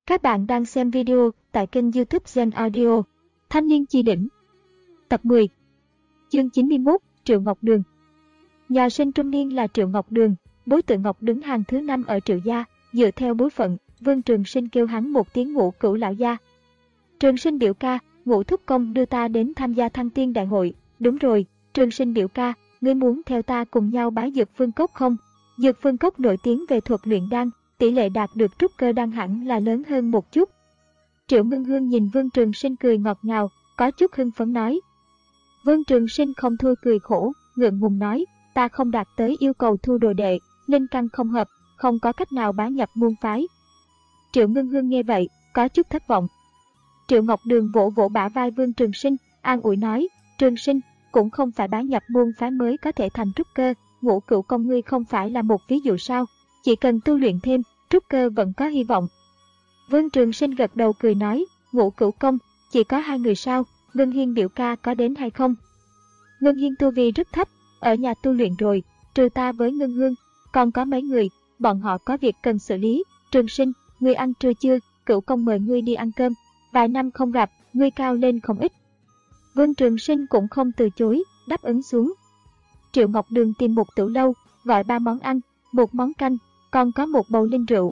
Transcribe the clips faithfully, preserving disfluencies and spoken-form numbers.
Các bạn đang xem video tại kênh YouTube Gen Audio. Thanh niên chi đỉnh. Tập mười. Chương chín mươi mốt, Triệu Ngọc Đường. Nhà sinh trung niên là Triệu Ngọc Đường, bối tự Ngọc đứng hàng thứ năm ở Triệu gia. Dựa theo bối phận, Vương Trường Sinh kêu hắn một tiếng Ngũ Cửu lão gia. Trường Sinh biểu ca, Ngũ thúc công đưa ta đến tham gia Thăng Tiên đại hội. Đúng rồi, Trường Sinh biểu ca, ngươi muốn theo ta cùng nhau bái Dược Phương Cốc không? Dược Phương Cốc nổi tiếng về thuật luyện đan, tỷ lệ đạt được trúc cơ đan hẳn là lớn hơn một chút. Triệu Ngân Hương nhìn Vương Trường Sinh cười ngọt ngào, có chút hưng phấn nói. Vương Trường Sinh không thôi cười khổ, ngượng ngùng nói, ta không đạt tới yêu cầu thu đồ đệ, linh căn không hợp, không có cách nào bá nhập môn phái. Triệu Ngân Hương nghe vậy, có chút thất vọng. Triệu Ngọc Đường vỗ vỗ bả vai Vương Trường Sinh, an ủi nói, Trường Sinh, cũng không phải bá nhập môn phái mới có thể thành trúc cơ, Ngũ Cửu công ngươi không phải là một ví dụ sao? Chỉ cần tu luyện thêm, trúc cơ vẫn có hy vọng. Vương Trường Sinh gật đầu cười nói, Ngũ Cửu công, chỉ có hai người sao, Ngân Hiên biểu ca có đến hay không? Ngân Hiên tu vi rất thấp, ở nhà tu luyện rồi, trừ ta với Ngân Hương, còn có mấy người, bọn họ có việc cần xử lý. Trường Sinh, ngươi ăn trưa chưa? Cửu công mời ngươi đi ăn cơm, vài năm không gặp, ngươi cao lên không ít. Vương Trường Sinh cũng không từ chối, đáp ứng xuống. Triệu Ngọc Đường tìm một tửu lâu, gọi ba món ăn, một món canh, còn có một bầu linh rượu.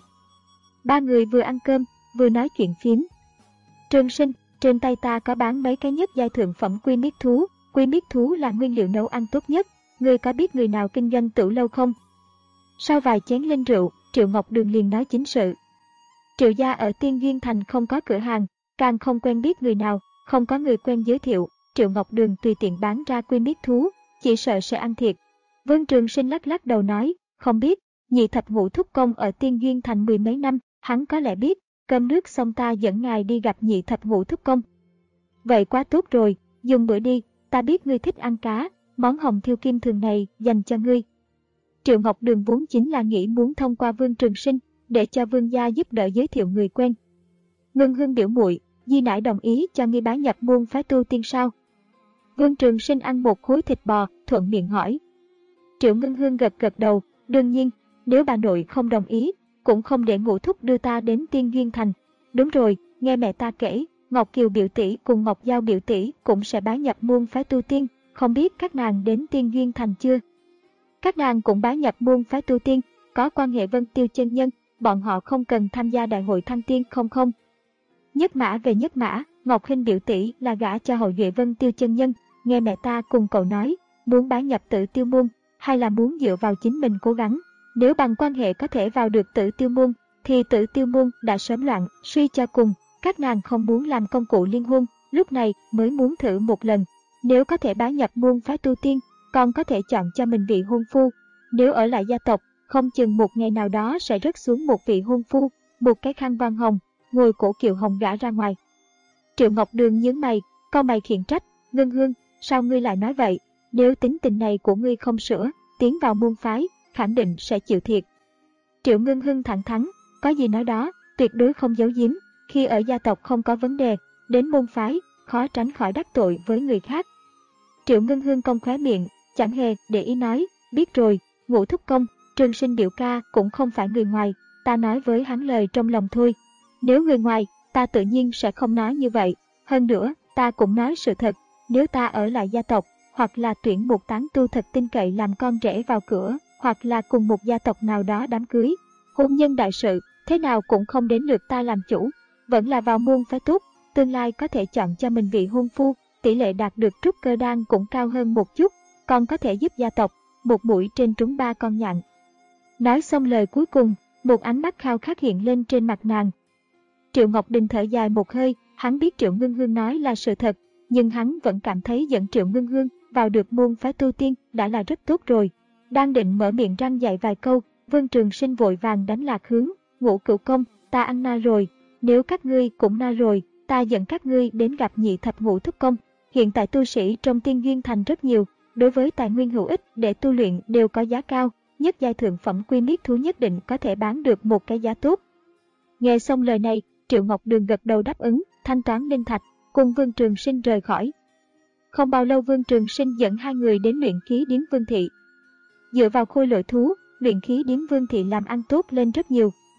Ba người vừa ăn cơm, vừa nói chuyện phiếm. Trường Sinh, trên tay ta có bán mấy cái nhất giai thượng phẩm quy miết thú, quy miết thú là nguyên liệu nấu ăn tốt nhất, ngươi có biết người nào kinh doanh tửu lâu không? Sau vài chén linh rượu, Triệu Ngọc Đường liền nói chính sự. Triệu gia ở Tiên Duyên Thành không có cửa hàng, càng không quen biết người nào, không có người quen giới thiệu, Triệu Ngọc Đường tùy tiện bán ra quy miết thú, chỉ sợ sẽ ăn thiệt. Vương Trường Sinh lắc lắc đầu nói, không biết, nhị thập ngũ thúc công ở Tiên Duyên Thành mười mấy năm, hắn có lẽ biết, cơm nước xong ta dẫn ngài đi gặp nhị thập ngũ thúc công. Vậy quá tốt rồi, dùng bữa đi, ta biết ngươi thích ăn cá, món hồng thiêu kim thường này dành cho ngươi. Triệu Ngọc Đường vốn chính là nghĩ muốn thông qua Vương Trường Sinh, để cho Vương gia giúp đỡ giới thiệu người quen. Ngân Hương biểu muội, di nãi đồng ý cho ngươi bái nhập môn phái tu tiên sao? Vương Trường Sinh ăn một khối thịt bò, thuận miệng hỏi. Triệu Ngân Hương gật gật đầu, đương nhiên, nếu bà nội không đồng ý, cũng không để Ngũ thúc đưa ta đến Tiên Duyên Thành. Đúng rồi, nghe mẹ ta kể, Ngọc Kiều biểu tỷ cùng Ngọc Giao biểu tỷ cũng sẽ bái nhập môn phái tu tiên, không biết các nàng đến Tiên Duyên Thành chưa? Các nàng cũng bái nhập môn phái tu tiên, có quan hệ Vân Tiêu chân nhân, bọn họ không cần tham gia đại hội Thăng Tiên không không? Nhất mã về nhất mã, Ngọc Hinh biểu tỷ là gả cho hậu duệ Vân Tiêu chân nhân, nghe mẹ ta cùng cậu nói, muốn bái nhập Tử Tiêu môn, hay là muốn dựa vào chính mình cố gắng. Nếu bằng quan hệ có thể vào được Tử Tiêu môn, thì Tử Tiêu môn đã sớm loạn, suy cho cùng, các nàng không muốn làm công cụ liên hôn, lúc này mới muốn thử một lần. Nếu có thể bái nhập môn phái tu tiên, còn có thể chọn cho mình vị hôn phu. Nếu ở lại gia tộc, không chừng một ngày nào đó sẽ rớt xuống một vị hôn phu, một cái khăn voan hồng, ngồi cổ kiệu hồng gả ra ngoài. Triệu Ngọc Đường nhướng mày, cau mày khiển trách, Ngân Hương, sao ngươi lại nói vậy? Nếu tính tình này của ngươi không sửa, tiến vào môn phái, khẳng định sẽ chịu thiệt. Triệu Ngân Hương thẳng thắn, có gì nói đó, tuyệt đối không giấu giếm, khi ở gia tộc không có vấn đề, đến môn phái, khó tránh khỏi đắc tội với người khác. Triệu Ngân Hương cong khóe miệng, chẳng hề để ý nói, biết rồi, Ngũ thúc công, Trường Sinh biểu ca cũng không phải người ngoài, ta nói với hắn lời trong lòng thôi. Nếu người ngoài, ta tự nhiên sẽ không nói như vậy, hơn nữa, ta cũng nói sự thật, nếu ta ở lại gia tộc, hoặc là tuyển một tán tu thật tin cậy làm con rể vào cửa, hoặc là cùng một gia tộc nào đó đám cưới, hôn nhân đại sự, thế nào cũng không đến lượt ta làm chủ, vẫn là vào môn phái tốt, tương lai có thể chọn cho mình vị hôn phu, tỷ lệ đạt được trúc cơ đan cũng cao hơn một chút, còn có thể giúp gia tộc, một mũi trên trúng ba con nhạn. Nói xong lời cuối cùng, một ánh mắt khao khát hiện lên trên mặt nàng. Triệu Ngọc Đình thở dài một hơi, hắn biết Triệu Ngân Hương nói là sự thật, nhưng hắn vẫn cảm thấy dẫn Triệu Ngân Hương vào được môn phái tu tiên đã là rất tốt rồi. Đang định mở miệng răng dạy vài câu, Vương Trường Sinh vội vàng đánh lạc hướng, Ngũ Cửu công, ta ăn no rồi, nếu các ngươi cũng no rồi, ta dẫn các ngươi đến gặp nhị thập ngũ thúc công. Hiện tại tu sĩ trong Tiên Duyên Thành rất nhiều, đối với tài nguyên hữu ích để tu luyện đều có giá cao, nhất giai thượng phẩm quy miết thú nhất định có thể bán được một cái giá tốt. Nghe xong lời này, Triệu Ngọc Đường gật đầu đáp ứng, thanh toán linh thạch, cùng Vương Trường Sinh rời khỏi. Không bao lâu Vương Trường Sinh dẫn hai người đến luyện khí điếm Vương thị. Dựa vào khôi lỗi thú, luyện khí điếm Vương thị làm ăn tốt lên rất nhiều,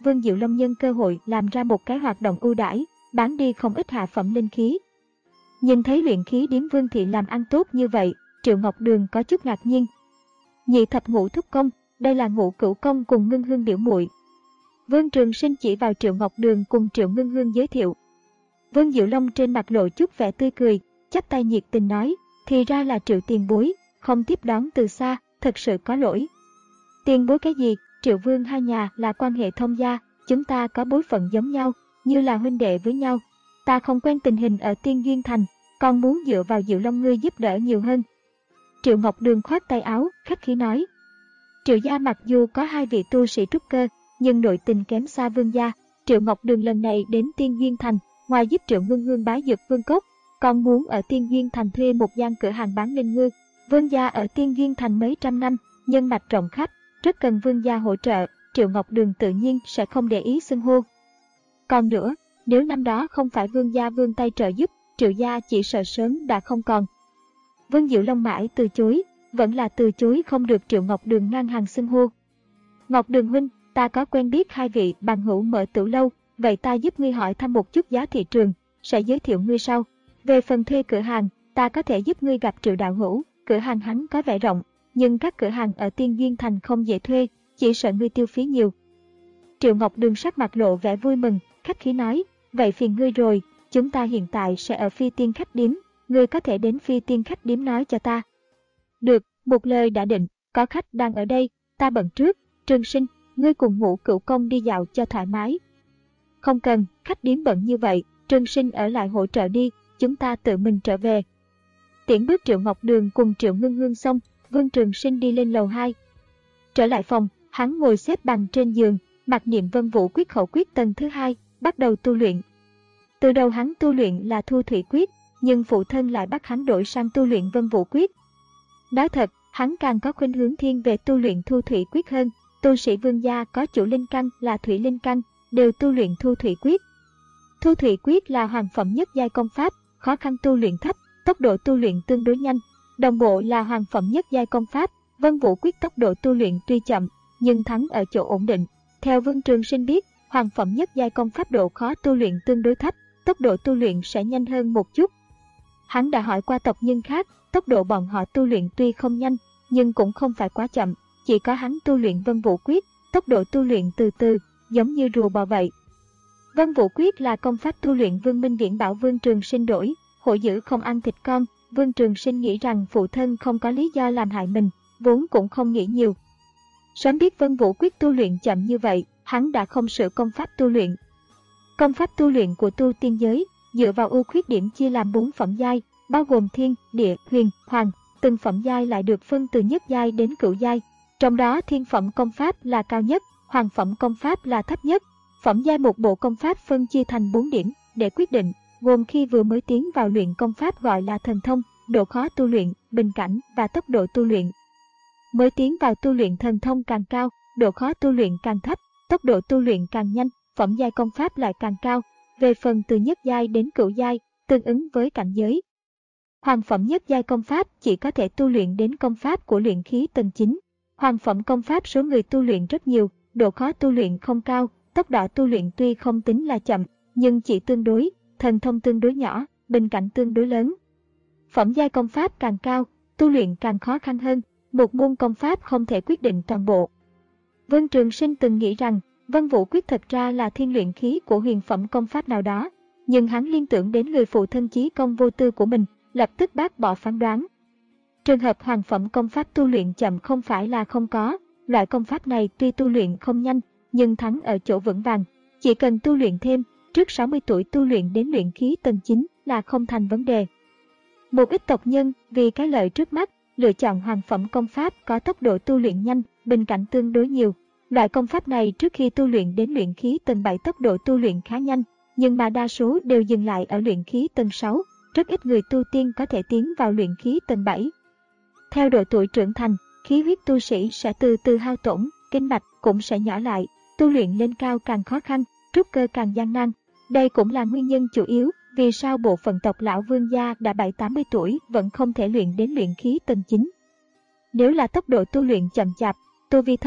Vương Diệu Long nhân cơ hội làm ra một cái hoạt động ưu đãi, bán đi không ít hạ phẩm linh khí. Nhìn thấy luyện khí điếm Vương thị làm ăn tốt như vậy, Triệu Ngọc Đường có chút ngạc nhiên. Nhị thập ngũ thúc công, đây là Ngũ Cửu công cùng Ngân Hương biểu muội. Vương Trường Sinh chỉ vào Triệu Ngọc Đường cùng Triệu Ngân Hương giới thiệu. Vương Diệu Long trên mặt lộ chút vẻ tươi cười, chắp tay nhiệt tình nói, thì ra là Triệu tiền bối, không tiếp đón từ xa, thật sự có lỗi. Tiền bối cái gì, Triệu Vương hai nhà là quan hệ thông gia, chúng ta có bối phận giống nhau, như là huynh đệ với nhau. Ta không quen tình hình ở Tiên Duyên Thành, còn muốn dựa vào Diệu Long ngươi giúp đỡ nhiều hơn. Triệu Ngọc Đường khoát tay áo, khách khí nói. Triệu gia mặc dù có hai vị tu sĩ trúc cơ, nhưng nội tình kém xa Vương gia. Triệu Ngọc Đường lần này đến Tiên Duyên Thành, ngoài giúp Triệu Ngân Hương bái dược Vương Cốc, còn muốn ở Tiên Duyên Thành thuê một gian cửa hàng bán linh ngư. Vương gia ở Tiên Duyên Thành mấy trăm năm, nhân mạch rộng khắp, rất cần Vương gia hỗ trợ, Triệu Ngọc Đường tự nhiên sẽ không để ý xưng hô. Còn nữa, nếu năm đó không phải Vương gia vươn tay trợ giúp, Triệu gia chỉ sợ sớm đã không còn. Vương Diệu Long mãi từ chối, vẫn là từ chối không được Triệu Ngọc Đường ngang hàng xưng hô. Ngọc Đường huynh, ta có quen biết hai vị bằng hữu mở tử lâu, vậy ta giúp ngươi hỏi thăm một chút giá thị trường, sẽ giới thiệu ngươi sau. Về phần thuê cửa hàng, ta có thể giúp ngươi gặp Triệu đạo hữu, cửa hàng hắn có vẻ rộng, nhưng các cửa hàng ở Tiên Duyên Thành không dễ thuê, chỉ sợ ngươi tiêu phí nhiều. Triệu Ngọc Đường sắc mặt lộ vẻ vui mừng, khách khí nói, vậy phiền ngươi rồi, chúng ta hiện tại sẽ ở Phi Tiên khách điếm, ngươi có thể đến Phi Tiên khách điếm nói cho ta. Được, một lời đã định, có khách đang ở đây, ta bận trước, Trường Sinh, ngươi cùng Ngũ Cửu công đi dạo cho thoải mái. Không cần, khách điếm bận như vậy, Trường Sinh ở lại hỗ trợ đi, chúng ta tự mình trở về. Tiễn bước Triệu Ngọc Đường cùng Triệu Ngân Hương xong, Vương Trường Sinh đi lên lầu hai. Trở lại phòng, hắn ngồi xếp bằng trên giường, mặc niệm Vân Vũ quyết khẩu quyết tầng thứ hai, bắt đầu tu luyện. Từ đầu hắn tu luyện là Thu Thủy quyết, nhưng phụ thân lại bắt hắn đổi sang tu luyện Vân Vũ quyết. Nói thật, hắn càng có khuynh hướng thiên về tu luyện Thu Thủy quyết hơn. Tu sĩ Vương gia có chủ linh căn là Thủy linh căn, đều tu luyện Thu Thủy quyết. Thu Thủy quyết là hoàng phẩm nhất giai công pháp, khó khăn tu luyện thấp, tốc độ tu luyện tương đối nhanh. Đồng bộ là hoàng phẩm nhất giai công pháp, Vân Vũ quyết tốc độ tu luyện tuy chậm, nhưng thắng ở chỗ ổn định. Theo Vương Trường Sinh biết, hoàng phẩm nhất giai công pháp độ khó tu luyện tương đối thấp, tốc độ tu luyện sẽ nhanh hơn một chút. Hắn đã hỏi qua tộc nhân khác, tốc độ bọn họ tu luyện tuy không nhanh, nhưng cũng không phải quá chậm, chỉ có hắn tu luyện Vân Vũ quyết, tốc độ tu luyện từ từ, giống như rùa bò vậy. Vân Vũ quyết là công pháp tu luyện Vương Minh Viễn bảo Vương Trường Sinh đổi, hổ dữ không ăn thịt con. Vương Trường Sinh nghĩ rằng phụ thân không có lý do làm hại mình, vốn cũng không nghĩ nhiều. Sớm biết Vân Vũ quyết tu luyện chậm như vậy, hắn đã không sửa công pháp tu luyện. Công pháp tu luyện của tu tiên giới dựa vào ưu khuyết điểm chia làm bốn phẩm giai, bao gồm thiên, địa, huyền, hoàng. Từng phẩm giai lại được phân từ nhất giai đến cửu giai. Trong đó thiên phẩm công pháp là cao nhất, hoàng phẩm công pháp là thấp nhất. Phẩm giai một bộ công pháp phân chia thành bốn điểm để quyết định, gồm khi vừa mới tiến vào luyện công pháp gọi là thần thông, độ khó tu luyện, bình cảnh và tốc độ tu luyện. Mới tiến vào tu luyện thần thông càng cao, độ khó tu luyện càng thấp, tốc độ tu luyện càng nhanh, phẩm giai công pháp lại càng cao. Về phần từ nhất giai đến cửu giai, tương ứng với cảnh giới. Hoàng phẩm nhất giai công pháp chỉ có thể tu luyện đến công pháp của luyện khí tầng chín. Hoàng phẩm công pháp số người tu luyện rất nhiều, độ khó tu luyện không cao, tốc độ tu luyện tuy không tính là chậm, nhưng chỉ tương đối, thần thông tương đối nhỏ, bình cảnh tương đối lớn. Phẩm giai công pháp càng cao, tu luyện càng khó khăn hơn, một môn công pháp không thể quyết định toàn bộ. Vương Trường Sinh từng nghĩ rằng Vân Vũ quyết thật ra là thiên luyện khí của huyền phẩm công pháp nào đó, nhưng hắn liên tưởng đến người phụ thân chí công vô tư của mình, lập tức bác bỏ phán đoán. Trường hợp hoàng phẩm công pháp tu luyện chậm không phải là không có, loại công pháp này tuy tu luyện không nhanh, nhưng thắng ở chỗ vững vàng, chỉ cần tu luyện thêm, trước sáu mươi tuổi tu luyện đến luyện khí tầng chín là không thành vấn đề. Một ít tộc nhân vì cái lợi trước mắt, lựa chọn hoàng phẩm công pháp có tốc độ tu luyện nhanh, bình cảnh tương đối nhiều. Loại công pháp này trước khi tu luyện đến luyện khí tầng bảy tốc độ tu luyện khá nhanh, nhưng mà đa số đều dừng lại ở luyện khí tầng sáu, rất ít người tu tiên có thể tiến vào luyện khí tầng bảy. Theo độ tuổi trưởng thành, khí huyết tu sĩ sẽ từ từ hao tổn, kinh mạch cũng sẽ nhỏ lại, tu luyện lên cao càng khó khăn, trúc cơ càng gian nan. Đây cũng là nguyên nhân chủ yếu vì sao bộ phận tộc lão Vương gia đã bảy tám mươi tuổi vẫn không thể luyện đến luyện khí tầng chín. Nếu là tốc độ tu luyện chậm chạp, tu vi thấp,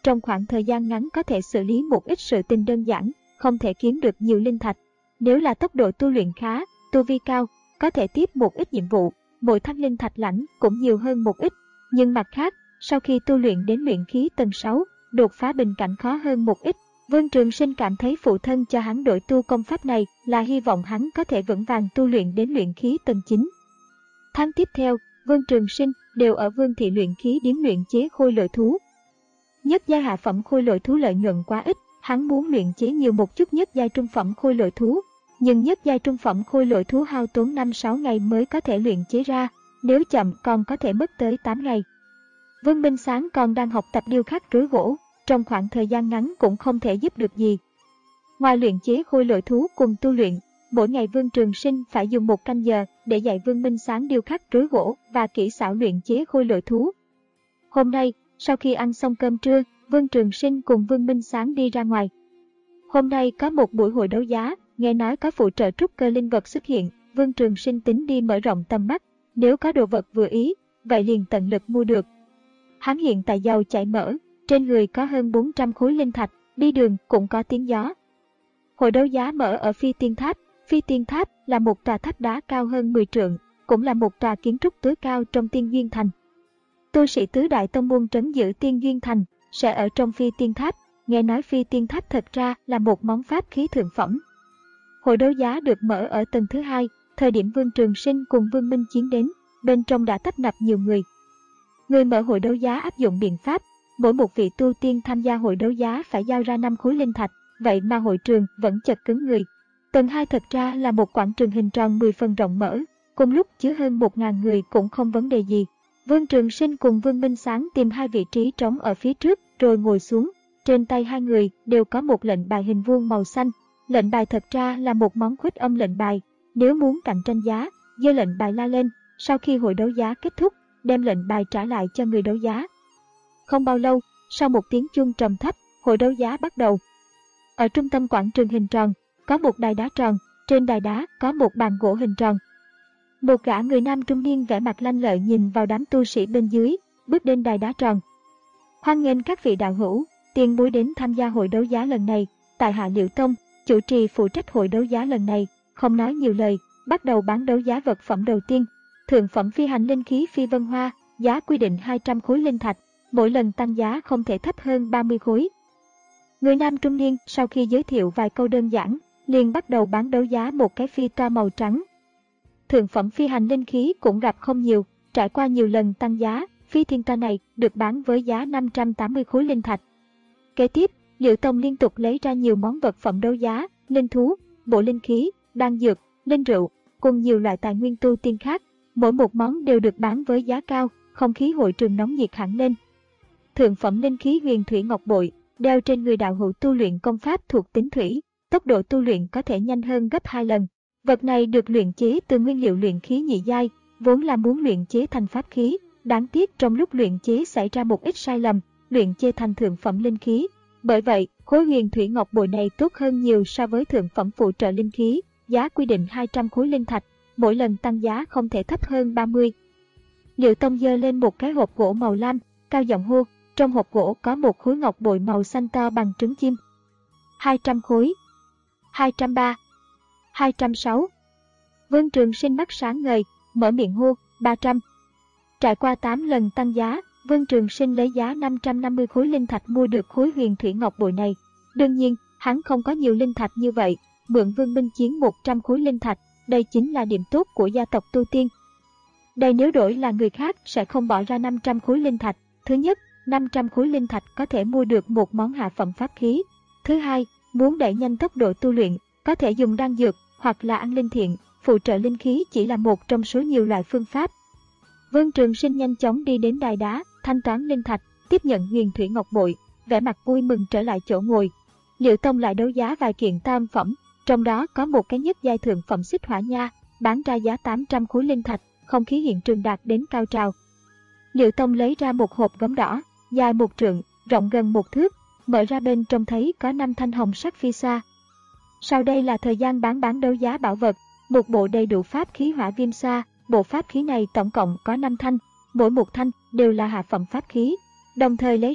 trong khoảng thời gian ngắn có thể xử lý một ít sự tình đơn giản, không thể kiếm được nhiều linh thạch. Nếu là tốc độ tu luyện khá, tu vi cao, có thể tiếp một ít nhiệm vụ, mỗi thanh linh thạch lãnh cũng nhiều hơn một ít. Nhưng mặt khác, sau khi tu luyện đến luyện khí tầng sáu, đột phá bình cảnh khó hơn một ít. Vương Trường Sinh cảm thấy phụ thân cho hắn đổi tu công pháp này là hy vọng hắn có thể vững vàng tu luyện đến luyện khí tầng chín. Tháng tiếp theo, Vương Trường Sinh đều ở Vương thị luyện khí điếm luyện chế khôi lỗi thú. Nhất giai hạ phẩm khôi lỗi thú lợi nhuận quá ít, hắn muốn luyện chế nhiều một chút nhất giai trung phẩm khôi lỗi thú. Nhưng nhất giai trung phẩm khôi lỗi thú hao tốn năm sáu ngày mới có thể luyện chế ra, nếu chậm còn có thể mất tới tám ngày. Vương Minh Sáng còn đang học tập điêu khắc rối gỗ, trong khoảng thời gian ngắn cũng không thể giúp được gì. Ngoài luyện chế khôi lỗi thú cùng tu luyện, mỗi ngày Vương Trường Sinh phải dùng một canh giờ để dạy Vương Minh Sáng điêu khắc rối gỗ và kỹ xảo luyện chế khôi lỗi thú. Hôm nay, sau khi ăn xong cơm trưa, Vương Trường Sinh cùng Vương Minh Sáng đi ra ngoài. Hôm nay có một buổi hội đấu giá, nghe nói có phụ trợ trúc cơ linh vật xuất hiện, Vương Trường Sinh tính đi mở rộng tầm mắt, nếu có đồ vật vừa ý, vậy liền tận lực mua được. Hắn hiện tại giàu chảy mỡ, trên người có hơn bốn trăm khối linh thạch, đi đường cũng có tiếng gió. Hội đấu giá mở ở Phi Tiên Tháp. Phi Tiên Tháp là một tòa tháp đá cao hơn mười trượng, cũng là một tòa kiến trúc tối cao trong Tiên Duyên Thành. Tu sĩ tứ đại tông môn trấn giữ Tiên Duyên Thành sẽ ở trong Phi Tiên Tháp. Nghe nói Phi Tiên Tháp thật ra là một món pháp khí thượng phẩm. Hội đấu giá được mở ở tầng thứ hai, thời điểm Vương Trường Sinh cùng Vương Minh Chiến đến, bên trong đã tấp nập nhiều người. Người mở hội đấu giá áp dụng biện pháp, mỗi một vị tu tiên tham gia hội đấu giá phải giao ra năm khối linh thạch, vậy mà hội trường vẫn chật cứng người. Tầng hai thật ra là một quảng trường hình tròn mười phần rộng mở, cùng lúc chứa hơn một nghìn người cũng không vấn đề gì. Vương Trường Sinh cùng Vương Minh Sáng tìm hai vị trí trống ở phía trước rồi ngồi xuống, trên tay hai người đều có một lệnh bài hình vuông màu xanh. Lệnh bài thật ra là một món khuếch âm lệnh bài, nếu muốn cạnh tranh giá, giơ lệnh bài la lên, sau khi hội đấu giá kết thúc, đem lệnh bài trả lại cho người đấu giá. Không bao lâu, sau một tiếng chuông trầm thấp, hội đấu giá bắt đầu. Ở trung tâm quảng trường hình tròn, có một đài đá tròn, trên đài đá có một bàn gỗ hình tròn. Một gã người nam trung niên vẻ mặt lanh lợi nhìn vào đám tu sĩ bên dưới, bước lên đài đá tròn. Hoan nghênh các vị đạo hữu, tiền bối đến tham gia hội đấu giá lần này, tại hạ Liễu Tông, chủ trì phụ trách hội đấu giá lần này, không nói nhiều lời, bắt đầu bán đấu giá vật phẩm đầu tiên. Thượng phẩm phi hành linh khí phi vân hoa, giá quy định hai trăm khối linh thạch, mỗi lần tăng giá không thể thấp hơn ba mươi khối. Người nam trung niên sau khi giới thiệu vài câu đơn giản, liền bắt đầu bán đấu giá một cái phi toa màu trắng. Thượng phẩm phi hành linh khí cũng gặp không nhiều, trải qua nhiều lần tăng giá, phi thiên toa này được bán với giá năm trăm tám mươi khối linh thạch. Kế tiếp, Liễu Tông liên tục lấy ra nhiều món vật phẩm đấu giá, linh thú, bộ linh khí, đan dược, linh rượu, cùng nhiều loại tài nguyên tu tiên khác. Mỗi một món đều được bán với giá cao, không khí hội trường nóng nhiệt hẳn lên. Thượng phẩm linh khí huyền thủy ngọc bội, đeo trên người đạo hữu tu luyện công pháp thuộc tính thủy, tốc độ tu luyện có thể nhanh hơn gấp hai lần. Vật này được luyện chế từ nguyên liệu luyện khí nhị giai, vốn là muốn luyện chế thành pháp khí, đáng tiếc trong lúc luyện chế xảy ra một ít sai lầm, luyện chế thành thượng phẩm linh khí. Bởi vậy, khối huyền thủy ngọc bội này tốt hơn nhiều so với thượng phẩm phụ trợ linh khí, giá quy định hai trăm khối linh thạch, mỗi lần tăng giá không thể thấp hơn ba mươi. Liễu Tông giơ lên một cái hộp gỗ màu lam, cao giọng hô, trong hộp gỗ có một khối ngọc bội màu xanh to bằng trứng chim. hai trăm khối. hai trăm ba. hai trăm sáu. Vương Trường Sinh mắt sáng ngời, mở miệng hô, ba trăm. Trải qua tám lần tăng giá, Vương Trường Sinh lấy giá năm trăm năm mươi khối linh thạch mua được khối huyền thủy ngọc bội này. Đương nhiên, hắn không có nhiều linh thạch như vậy, mượn Vương Minh Chiến một trăm khối linh thạch, đây chính là điểm tốt của gia tộc tu tiên. Đây nếu đổi là người khác sẽ không bỏ ra năm trăm khối linh thạch. Thứ nhất, năm trăm khối linh thạch có thể mua được một món hạ phẩm pháp khí. Thứ hai, muốn đẩy nhanh tốc độ tu luyện, có thể dùng đan dược hoặc là ăn linh thiện, phụ trợ linh khí chỉ là một trong số nhiều loại phương pháp. Vương Trường Sinh nhanh chóng đi đến đài đá, thanh toán linh thạch, tiếp nhận huyền thủy ngọc bội, vẻ mặt vui mừng trở lại chỗ ngồi. Liễu Tông lại đấu giá vài kiện tam phẩm, trong đó có một cái nhất giai thượng phẩm xích hỏa nha, bán ra giá tám trăm khối linh thạch, không khí hiện trường đạt đến cao trào. Liễu Tông lấy ra một hộp gấm đỏ, dài một trượng, rộng gần một thước, mở ra bên trong thấy có năm thanh hồng sắc phi xa. Sau đây là thời gian bán bán đấu giá bảo vật, một bộ đầy đủ pháp khí hỏa viêm xa, bộ pháp khí này tổng cộng có năm thanh, mỗi một thanh đều là hạ phẩm pháp khí. Đồng thời lấy ra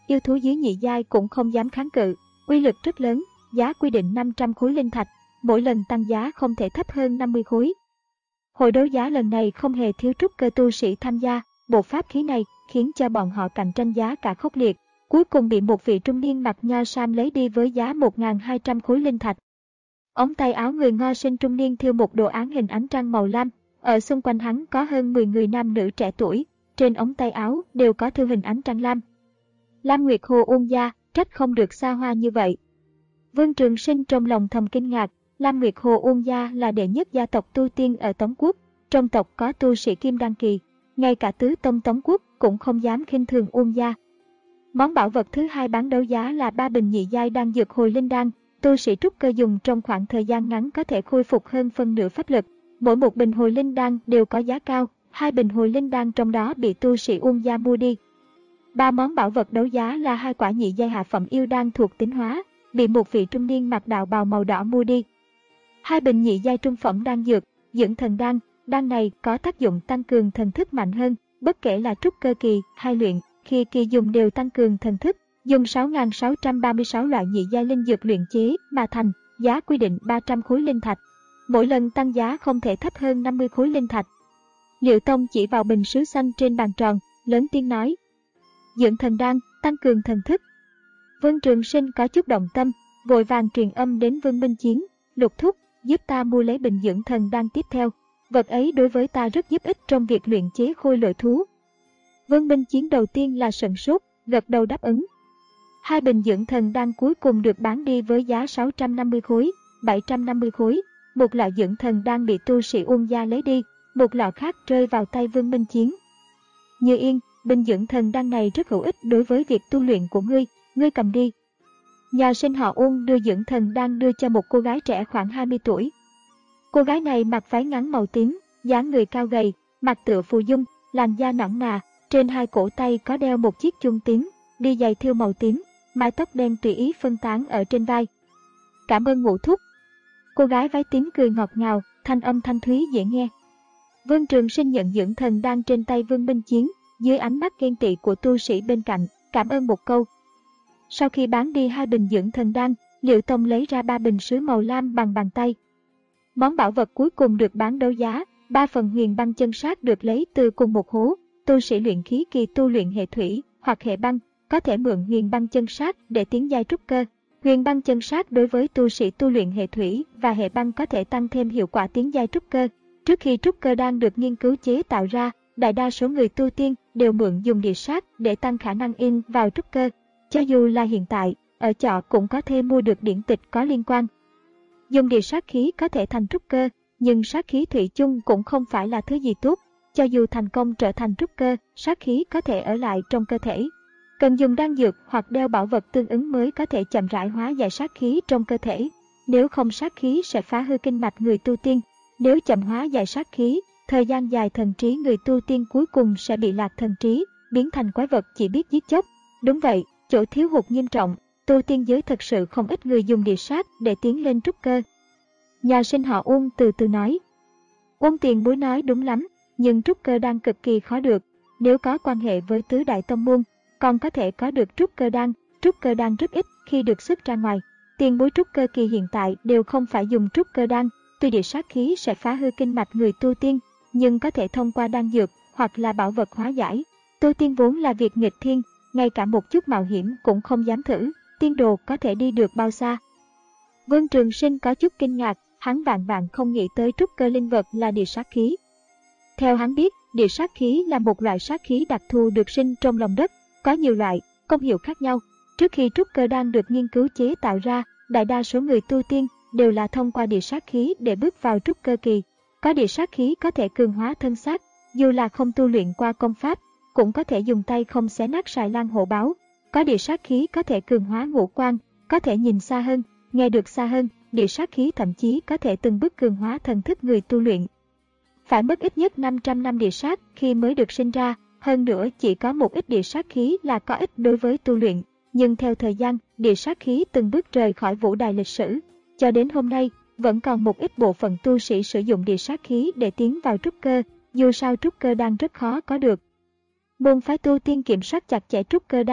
yêu thú dưới nhị giai cũng không dám kháng cự, uy lực rất lớn, giá quy định năm trăm khối linh thạch, mỗi lần tăng giá không thể thấp hơn năm mươi khối. Hội đấu giá lần này không hề thiếu trúc cơ tu sĩ tham gia, bộ pháp khí này khiến cho bọn họ cạnh tranh giá cả khốc liệt, cuối cùng bị một vị trung niên mặc nho sam lấy đi với giá một nghìn hai trăm khối linh thạch. Ống tay áo người Ngo sinh trung niên thêu một đồ án hình ánh trăng màu lam, ở xung quanh hắn có hơn mười người nam nữ trẻ tuổi, trên ống tay áo đều có thêu hình ánh trăng lam. Lam Nguyệt Hồ Uông gia, trách không được xa hoa như vậy. Vương Trường Sinh trong lòng thầm kinh ngạc, Lam Nguyệt Hồ Uông gia là đệ nhất gia tộc tu tiên ở Tống Quốc, trong tộc có tu sĩ kim đan kỳ, ngay cả tứ tông Tống Quốc cũng không dám khinh thường Uông gia. Món bảo vật thứ hai bán đấu giá là ba bình nhị giai đan dược hồi linh đan, tu sĩ trúc cơ dùng trong khoảng thời gian ngắn có thể khôi phục hơn phân nửa pháp lực. Mỗi một bình hồi linh đan đều có giá cao, hai bình hồi linh đan trong đó bị tu sĩ Uông gia mua đi. Ba món bảo vật đấu giá là hai quả nhị giai hạ phẩm yêu đan thuộc tính hóa, bị một vị trung niên mặc đạo bào màu đỏ mua đi. Hai bình nhị giai trung phẩm đan dược, dưỡng thần đan, đan này có tác dụng tăng cường thần thức mạnh hơn, bất kể là trúc cơ kỳ hay luyện, khi kỳ dùng đều tăng cường thần thức, dùng sáu nghìn sáu trăm ba mươi sáu loại nhị giai linh dược luyện chế mà thành, giá quy định ba trăm khối linh thạch. Mỗi lần tăng giá không thể thấp hơn năm mươi khối linh thạch. Liệu Tông chỉ vào bình sứ xanh trên bàn tròn, lớn tiếng nói: dưỡng thần đan, tăng cường thần thức. Vương Trường Sinh có chút động tâm, vội vàng truyền âm đến Vương Minh Chiến: Lục thúc, giúp ta mua lấy bình dưỡng thần đan tiếp theo. Vật ấy đối với ta rất giúp ích trong việc luyện chế khôi lỗi thú. Vương Minh Chiến đầu tiên là sửng sốt, gật đầu đáp ứng. Hai bình dưỡng thần đan cuối cùng được bán đi với giá sáu trăm năm mươi khối, bảy trăm năm mươi khối. Một lọ dưỡng thần đan bị tu sĩ Uông gia lấy đi, một lọ khác rơi vào tay Vương Minh Chiến. Như Yên, bình dưỡng thần đan này rất hữu ích đối với việc tu luyện của ngươi, ngươi cầm đi. Nhà sinh họ Uông đưa dưỡng thần đan đưa cho một cô gái trẻ khoảng hai mươi tuổi. Cô gái này mặc váy ngắn màu tím, dáng người cao gầy, mặt tựa phù dung, làn da nõn nà, trên hai cổ tay có đeo một chiếc chuông tím, đi giày thêu màu tím, mái tóc đen tùy ý phân tán ở trên vai. Cảm ơn ngũ thúc. Cô gái váy tím cười ngọt ngào, thanh âm thanh thúy dễ nghe. Vương Trường Sinh nhận dưỡng thần đan trên tay Vương Minh Chiến, dưới ánh mắt ghen tị của tu sĩ bên cạnh, cảm ơn một câu. Sau khi bán đi hai bình dưỡng thần đan, Liệu Tông lấy ra ba bình sứ màu lam bằng bàn tay. Món bảo vật cuối cùng được bán đấu giá, ba phần huyền băng chân sát được lấy từ cùng một hố. Tu sĩ luyện khí kỳ tu luyện hệ thủy hoặc hệ băng có thể mượn huyền băng chân sát để tiến giai trúc cơ. Huyền băng chân sát đối với tu sĩ tu luyện hệ thủy và hệ băng có thể tăng thêm hiệu quả tiến giai trúc cơ. Trước khi trúc cơ đan được nghiên cứu chế tạo ra, đại đa số người tu tiên đều mượn dùng địa sát để tăng khả năng in vào trúc cơ. Cho dù là hiện tại, ở chợ cũng có thể mua được điển tịch có liên quan. Dùng địa sát khí có thể thành trúc cơ, nhưng sát khí thủy chung cũng không phải là thứ gì tốt. Cho dù thành công trở thành trúc cơ, sát khí có thể ở lại trong cơ thể. Cần dùng đan dược hoặc đeo bảo vật tương ứng mới có thể chậm rãi hóa giải sát khí trong cơ thể. Nếu không sát khí sẽ phá hư kinh mạch người tu tiên. Nếu chậm hóa giải sát khí, thời gian dài thần trí người tu tiên cuối cùng sẽ bị lạc thần trí, biến thành quái vật chỉ biết giết chóc. Đúng vậy, chỗ thiếu hụt nghiêm trọng, tu tiên giới thật sự không ít người dùng địa sát để tiến lên trúc cơ. Nhà sinh họ Uông từ từ nói. Uông tiền bối nói đúng lắm, nhưng trúc cơ đan cực kỳ khó được. Nếu có quan hệ với tứ đại tông môn, còn có thể có được trúc cơ đan. Trúc cơ đan rất ít khi được xuất ra ngoài. Tiền bối trúc cơ kỳ hiện tại đều không phải dùng trúc cơ đan. Tuy địa sát khí sẽ phá hư kinh mạch người tu tiên, nhưng có thể thông qua đan dược hoặc là bảo vật hóa giải. Tu tiên vốn là việc nghịch thiên, ngay cả một chút mạo hiểm cũng không dám thử. Tiên đồ có thể đi được bao xa? Vương Trường Sinh có chút kinh ngạc, hắn vạn vạn không nghĩ tới trúc cơ linh vật là địa sát khí. Theo hắn biết, địa sát khí là một loại sát khí đặc thù được sinh trong lòng đất, có nhiều loại, công hiệu khác nhau. Trước khi trúc cơ đan được nghiên cứu chế tạo ra, đại đa số người tu tiên đều là thông qua địa sát khí để bước vào trúc cơ kỳ. Có địa sát khí có thể cường hóa thân xác, dù là không tu luyện qua công pháp, cũng có thể dùng tay không xé nát sài lan hổ báo. Có địa sát khí có thể cường hóa ngũ quan, có thể nhìn xa hơn, nghe được xa hơn. Địa sát khí thậm chí có thể từng bước cường hóa thần thức người tu luyện. Phải mất ít nhất năm trăm năm địa sát khi mới được sinh ra, hơn nữa chỉ có một ít địa sát khí là có ích đối với tu luyện. Nhưng theo thời gian, địa sát khí từng bước rời khỏi vũ đài lịch sử. Cho đến hôm nay, vẫn còn một ít bộ phận tu sĩ sử dụng địa sát khí để tiến vào trúc cơ, dù sao trúc cơ đan rất khó có được. Môn phái tu tiên kiểm soát chặt chẽ trúc cơ đan,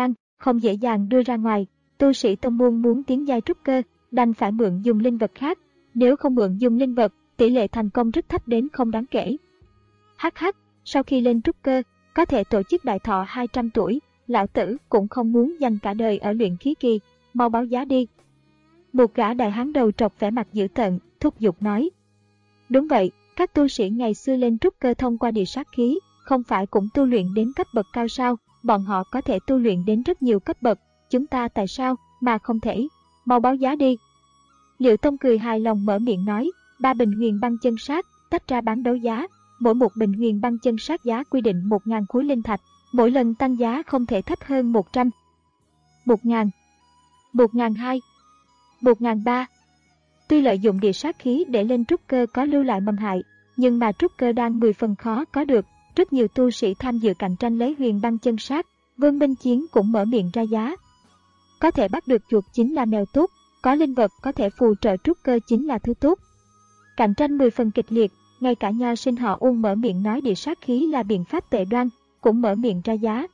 không dễ dàng đưa ra ngoài. Tu sĩ tông môn muốn tiến giai trúc cơ, đành phải mượn dùng linh vật khác. Nếu không mượn dùng linh vật, tỷ lệ thành công rất thấp đến không đáng kể. Hắc hắc, sau khi lên trúc cơ, có thể tổ chức đại thọ hai trăm tuổi, lão tử cũng không muốn dành cả đời ở luyện khí kỳ, mau báo giá đi. Một gã đại hán đầu trọc vẻ mặt dữ tợn, thúc giục nói. Đúng vậy, các tu sĩ ngày xưa lên trúc cơ thông qua địa sát khí, không phải cũng tu luyện đến cấp bậc cao sao, bọn họ có thể tu luyện đến rất nhiều cấp bậc, chúng ta tại sao mà không thể, mau báo giá đi. Liệu Tông cười hài lòng mở miệng nói, ba bình huyền băng chân sát, tách ra bán đấu giá, mỗi một bình huyền băng chân sát giá quy định một nghìn khối linh thạch, mỗi lần tăng giá không thể thấp hơn một trăm. một nghìn, một nghìn hai, một nghìn ba. Tuy lợi dụng địa sát khí để lên trúc cơ có lưu lại mầm hại, nhưng mà trúc cơ đang mười phần khó có được, rất nhiều tu sĩ tham dự cạnh tranh lấy huyền băng chân sát, Vương Minh Chiến cũng mở miệng ra giá. Có thể bắt được chuột chính là mèo tốt, có linh vật có thể phù trợ trúc cơ chính là thứ tốt. Cạnh tranh mười phần kịch liệt, ngay cả nho sinh họ Uông mở miệng nói địa sát khí là biện pháp tệ đoan, cũng mở miệng ra giá.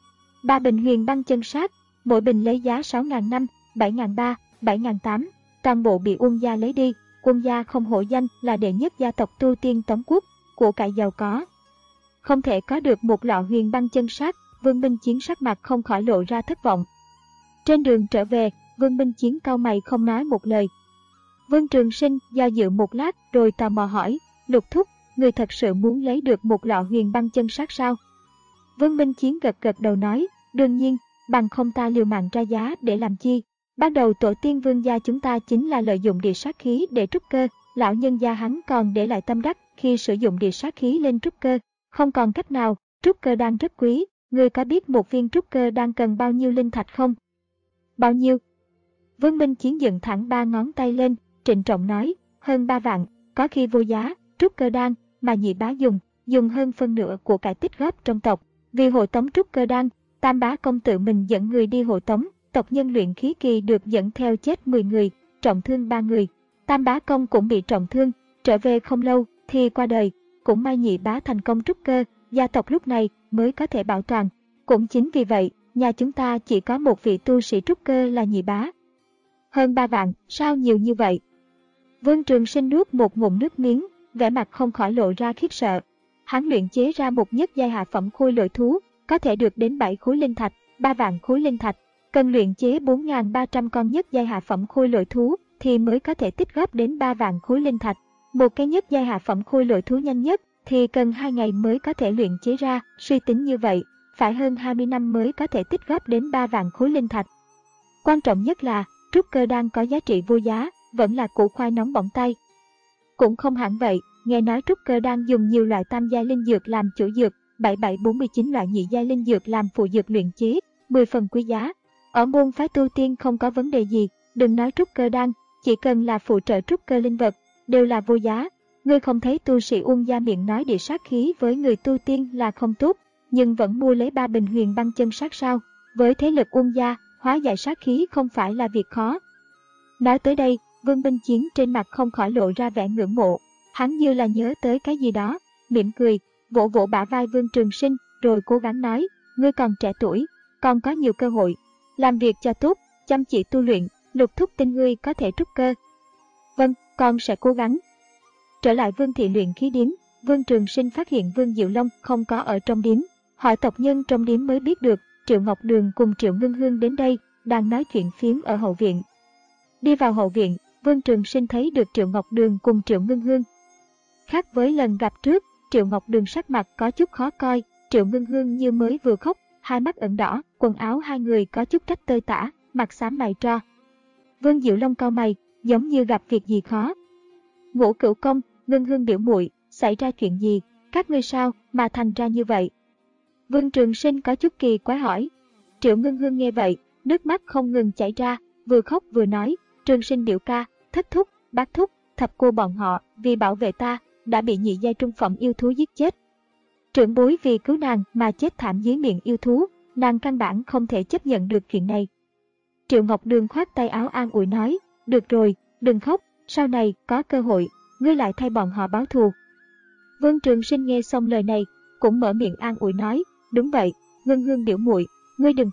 Ba bình huyền băng chân sát, mỗi bình lấy giá sáu nghìn năm, bảy nghìn ba, bảy nghìn tám, toàn bộ bị Uông gia lấy đi. Uông gia không hổ danh là đệ nhất gia tộc tu tiên Tống quốc, của cải giàu có. Không thể có được một lọ huyền băng chân sát, Vương Minh Chiến sắc mặt không khỏi lộ ra thất vọng. Trên đường trở về, Vương Minh Chiến cau mày không nói một lời. Vương Trường Sinh do dự một lát rồi tò mò hỏi, Lục thúc, người thật sự muốn lấy được một lọ huyền băng chân sát sao? Vương Minh Chiến gật gật đầu nói, đương nhiên, bằng không ta liều mạng ra giá để làm chi. Ban đầu tổ tiên Vương gia chúng ta chính là lợi dụng địa sát khí để trúc cơ, lão nhân gia hắn còn để lại tâm đắc khi sử dụng địa sát khí lên trúc cơ, không còn cách nào, trúc cơ đan rất quý, người có biết một viên trúc cơ đan cần bao nhiêu linh thạch không? Bao nhiêu? Vương Minh Chiến dựng thẳng ba ngón tay lên, trịnh trọng nói, hơn ba vạn, có khi vô giá, trúc cơ đan mà nhị bá dùng, dùng hơn phân nửa của cải tích góp trong tộc, vì hộ tống trúc cơ đan, tam bá công tự mình dẫn người đi hộ tống. Tộc nhân luyện khí kỳ được dẫn theo chết mười người, trọng thương ba người. Tam bá công cũng bị trọng thương, trở về không lâu thì qua đời. Cũng may nhị bá thành công trúc cơ, gia tộc lúc này mới có thể bảo toàn. Cũng chính vì vậy, nhà chúng ta chỉ có một vị tu sĩ trúc cơ là nhị bá. Hơn ba vạn, sao nhiều như vậy? Vương Trường Sinh nuốt một ngụm nước miếng, vẻ mặt không khỏi lộ ra khiếp sợ. Hắn luyện chế ra một nhất giai hạ phẩm khôi lỗi thú, có thể được đến bảy khối linh thạch, ba vạn khối linh thạch. Cần luyện chế bốn nghìn ba trăm con nhất giai hạ phẩm khôi lỗi thú thì mới có thể tích góp đến ba vạn khối linh thạch. Một cái nhất giai hạ phẩm khôi lỗi thú nhanh nhất thì cần hai ngày mới có thể luyện chế ra, suy tính như vậy, phải hơn hai mươi năm mới có thể tích góp đến ba vạn khối linh thạch. Quan trọng nhất là, trúc cơ đan có giá trị vô giá, vẫn là củ khoai nóng bỏng tay. Cũng không hẳn vậy, nghe nói trúc cơ đan dùng nhiều loại tam giai linh dược làm chủ dược, bảy bảy bốn mươi chín loại nhị giai linh dược làm phụ dược luyện chế, mười phần quý giá. Ở môn phái tu tiên không có vấn đề gì, đừng nói trúc cơ đan, chỉ cần là phụ trợ trúc cơ linh vật, đều là vô giá. Ngươi không thấy tu sĩ Uông gia miệng nói địa sát khí với người tu tiên là không tốt, nhưng vẫn mua lấy ba bình huyền băng chân sát sao? Với thế lực Uông gia, hóa giải sát khí không phải là việc khó. Nói tới đây, Vương Minh Chiến trên mặt không khỏi lộ ra vẻ ngưỡng mộ, hắn như là nhớ tới cái gì đó, mỉm cười, vỗ vỗ bả vai Vương Trường Sinh, rồi cố gắng nói, ngươi còn trẻ tuổi, còn có nhiều cơ hội. Làm việc cho tốt, chăm chỉ tu luyện, Lục thúc tin ngươi có thể trúc cơ. Vâng, con sẽ cố gắng. Trở lại Vương thị luyện khí điếm, Vương Trường Sinh phát hiện Vương Diệu Long không có ở trong điếm. Hỏi tộc nhân trong điếm mới biết được, Triệu Ngọc Đường cùng Triệu Ngân Hương đến đây, đang nói chuyện phiếm ở hậu viện. Đi vào hậu viện, Vương Trường Sinh thấy được Triệu Ngọc Đường cùng Triệu Ngân Hương. Khác với lần gặp trước, Triệu Ngọc Đường sắc mặt có chút khó coi, Triệu Ngân Hương như mới vừa khóc, hai mắt ửng đỏ, quần áo hai người có chút rách tơi tả, mặt xám mày tro. Vương Diệu Long cau mày, giống như gặp việc gì khó. Ngũ Cửu Công, Ngân Hương biểu muội, xảy ra chuyện gì, các ngươi sao mà thành ra như vậy? Vương Trường Sinh có chút kỳ quái hỏi. Triệu Ngân Hương nghe vậy, nước mắt không ngừng chảy ra, vừa khóc vừa nói, Trường Sinh biểu ca, thất thúc, bát thúc, thập cô bọn họ vì bảo vệ ta đã bị nhị giai trung phẩm yêu thú giết chết. Trưởng bối vì cứu nàng mà chết thảm dưới miệng yêu thú, nàng căn bản không thể chấp nhận được chuyện này. Triệu Ngọc Đường khoát tay áo an ủi nói, được rồi, đừng khóc, sau này có cơ hội, ngươi lại thay bọn họ báo thù. Vương Trường Sinh nghe xong lời này, cũng mở miệng an ủi nói, đúng vậy, Ngân Hương biểu muội, ngươi đừng khóc,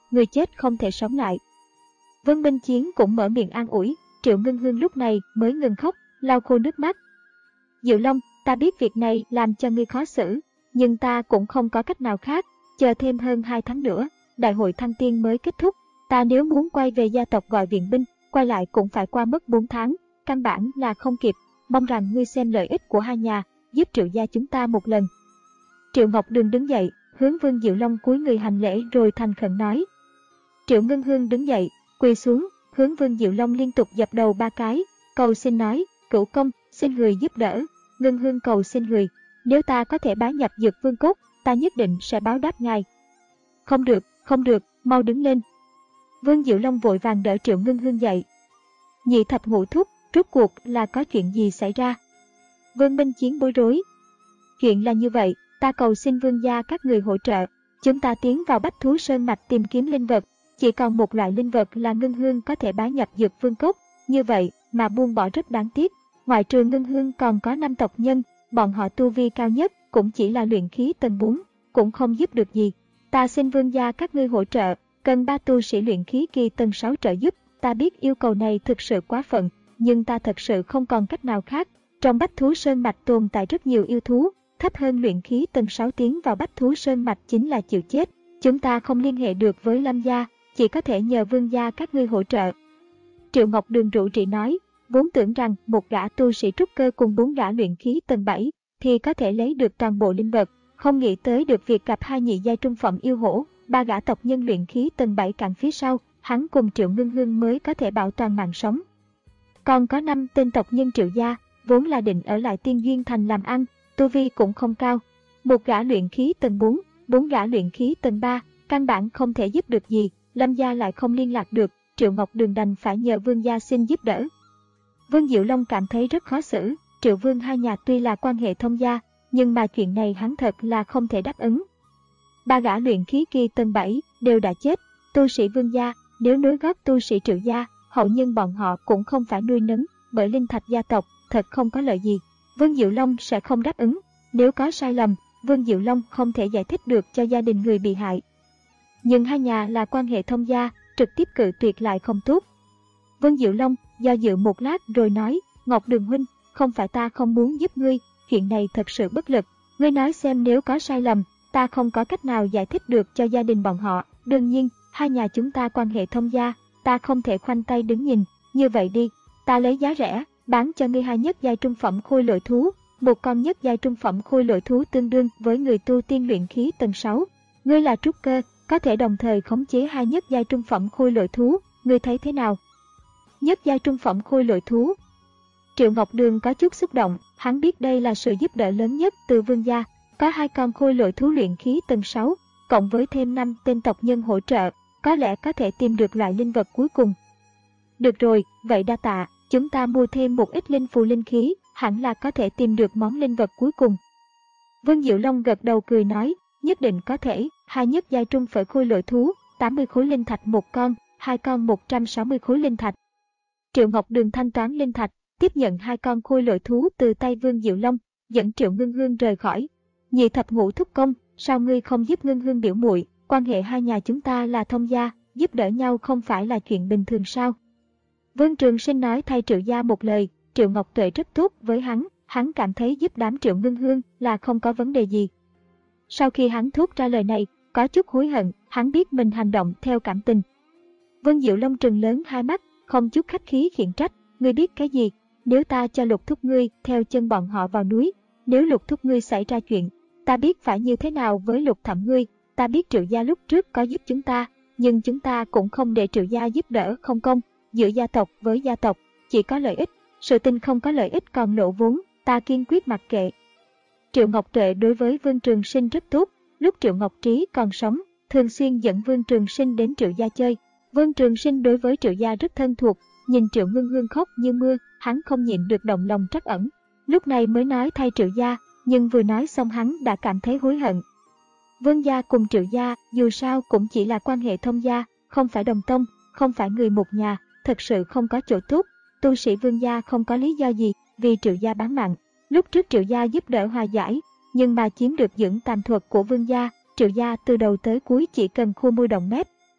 người chết không thể sống lại. Vân Minh Chiến cũng mở miệng an ủi, Triệu Ngân Hương lúc này mới ngừng khóc, lau khô nước mắt. Diệu Long, ta biết việc này làm cho ngươi khó xử, nhưng ta cũng không có cách nào khác, chờ thêm hơn hai tháng nữa, đại hội thăng tiên mới kết thúc, ta nếu muốn quay về gia tộc gọi viện binh, quay lại cũng phải qua mất bốn tháng, căn bản là không kịp, mong rằng ngươi xem lợi ích của hai nhà, giúp Triệu gia chúng ta một lần. Triệu Ngọc Đường đứng dậy, hướng Vương Diệu Long cúi người hành lễ rồi thành khẩn nói. Triệu Ngân Hương đứng dậy, quỳ xuống, hướng Vương Diệu Long liên tục dập đầu ba cái, cầu xin nói, cửu công, xin người giúp đỡ. Ngân Hương cầu xin người, nếu ta có thể bái nhập Dược Vương cốt, ta nhất định sẽ báo đáp ngài. Không được, không được, mau đứng lên. Vương Diệu Long vội vàng đỡ Triệu Ngân Hương dậy. Nhị thập ngũ thúc, rốt cuộc là có chuyện gì xảy ra? Vương Minh Chiến bối rối. Chuyện là như vậy, ta cầu xin vương gia các người hỗ trợ. Chúng ta tiến vào Bách Thú Sơn Mạch tìm kiếm linh vật. Chỉ còn một loại linh vật là Ngân Hương có thể bái nhập Dược Vương cốc. Như vậy mà buông bỏ rất đáng tiếc. Ngoại trừ Ngân Hương còn có năm tộc nhân, bọn họ tu vi cao nhất cũng chỉ là luyện khí tầng bốn, cũng không giúp được gì. Ta xin vương gia các ngươi hỗ trợ, cần ba tu sĩ luyện khí kỳ tầng sáu trợ giúp. Ta biết yêu cầu này thực sự quá phận, nhưng ta thật sự không còn cách nào khác. Trong Bách Thú Sơn Mạch tồn tại rất nhiều yêu thú, thấp hơn luyện khí tầng sáu tiến vào Bách Thú Sơn Mạch chính là chịu chết. Chúng ta không liên hệ được với Lâm gia, chỉ có thể nhờ vương gia các ngươi hỗ trợ. Triệu Ngọc Đường rủ rỉ nói, vốn tưởng rằng một gã tu sĩ trúc cơ cùng bốn gã luyện khí tầng bảy thì có thể lấy được toàn bộ linh vật, không nghĩ tới được việc gặp hai nhị giai trung phẩm yêu hổ, ba gã tộc nhân luyện khí tầng bảy cản phía sau, hắn cùng Triệu Ngân Hương mới có thể bảo toàn mạng sống. Còn có năm tên tộc nhân Triệu gia, vốn là định ở lại Tiên Duyên Thành làm ăn, tu vi cũng không cao. Một gã luyện khí tầng bốn, bốn gã luyện khí tầng ba, căn bản không thể giúp được gì, Lâm gia lại không liên lạc được, Triệu Ngọc Đường đành phải nhờ vương gia xin giúp đỡ. Vương Diệu Long cảm thấy rất khó xử, Triệu Vương hai nhà tuy là quan hệ thông gia, nhưng mà chuyện này hắn thật là không thể đáp ứng. Ba gã luyện khí kỳ tầng bảy đều đã chết, tu sĩ vương gia, nếu nối gót tu sĩ Triệu gia, hậu nhân bọn họ cũng không phải nuôi nấng bởi linh thạch gia tộc, thật không có lợi gì. Vương Diệu Long sẽ không đáp ứng, nếu có sai lầm, Vương Diệu Long không thể giải thích được cho gia đình người bị hại. Nhưng hai nhà là quan hệ thông gia, trực tiếp cự tuyệt lại không tốt. Vương Diệu Long do dự một lát rồi nói, Ngọc Đường huynh, không phải ta không muốn giúp ngươi, chuyện này thật sự bất lực. Ngươi nói xem nếu có sai lầm, ta không có cách nào giải thích được cho gia đình bọn họ. Đương nhiên, hai nhà chúng ta quan hệ thông gia, ta không thể khoanh tay đứng nhìn. Như vậy đi, ta lấy giá rẻ, bán cho ngươi hai nhất giai trung phẩm khôi lỗi thú. Một con nhất giai trung phẩm khôi lỗi thú tương đương với người tu tiên luyện khí tầng sáu. Ngươi là trúc cơ, có thể đồng thời khống chế hai nhất giai trung phẩm khôi lỗi thú, ngươi thấy thế nào? Nhất giai trung phẩm khôi lỗi thú. Triệu Ngọc Đường có chút xúc động, hắn biết đây là sự giúp đỡ lớn nhất từ vương gia. Có hai con khôi lỗi thú luyện khí tầng sáu, cộng với thêm năm tên tộc nhân hỗ trợ, có lẽ có thể tìm được loại linh vật cuối cùng. Được rồi, vậy đa tạ, chúng ta mua thêm một ít linh phù linh khí, hẳn là có thể tìm được món linh vật cuối cùng. Vương Diệu Long gật đầu cười nói, nhất định có thể, hai nhất giai trung phở khôi lỗi thú, tám mươi khối linh thạch một con, hai con một trăm sáu mươi khối linh thạch. Triệu Ngọc Đường thanh toán linh thạch, tiếp nhận hai con khôi lỗi thú từ tay Vương Diệu Long, dẫn Triệu Ngân Hương rời khỏi. Nhị thập ngũ thúc công, sao ngươi không giúp Ngân Hương biểu muội? Quan hệ hai nhà chúng ta là thông gia, giúp đỡ nhau không phải là chuyện bình thường sao? Vương Trường Sinh nói thay Triệu gia một lời, Triệu Ngọc Tuệ rất tốt với hắn, hắn cảm thấy giúp đám Triệu Ngân Hương là không có vấn đề gì. Sau khi hắn thốt ra lời này, có chút hối hận, hắn biết mình hành động theo cảm tình. Vương Diệu Long trừng lớn hai mắt, không chút khách khí khiển trách, ngươi biết cái gì? Nếu ta cho Lục thúc ngươi theo chân bọn họ vào núi, nếu Lục thúc ngươi xảy ra chuyện, ta biết phải như thế nào với Lục thẩm ngươi. Ta biết Triệu gia lúc trước có giúp chúng ta, nhưng chúng ta cũng không để Triệu gia giúp đỡ không công. Giữa gia tộc với gia tộc, chỉ có lợi ích, sự tình không có lợi ích còn lộ vốn, ta kiên quyết mặc kệ. Triệu Ngọc Tuệ đối với Vương Trường Sinh rất tốt, lúc Triệu Ngọc Trí còn sống, thường xuyên dẫn Vương Trường Sinh đến Triệu gia chơi. Vương Trường Sinh đối với Triệu gia rất thân thuộc, nhìn Triệu Ngân Hương khóc như mưa, hắn không nhịn được động lòng trắc ẩn. Lúc này mới nói thay Triệu gia, nhưng vừa nói xong hắn đã cảm thấy hối hận. Vương gia cùng Triệu gia dù sao cũng chỉ là quan hệ thông gia, không phải đồng tông, không phải người một nhà, thật sự không có chỗ tốt. Tu sĩ Vương gia không có lý do gì vì Triệu gia bán mạng. Lúc trước Triệu gia giúp đỡ hòa giải, nhưng mà chiếm được dưỡng tàm thuật của Vương gia, Triệu gia từ đầu tới cuối chỉ cần khu môi động mép.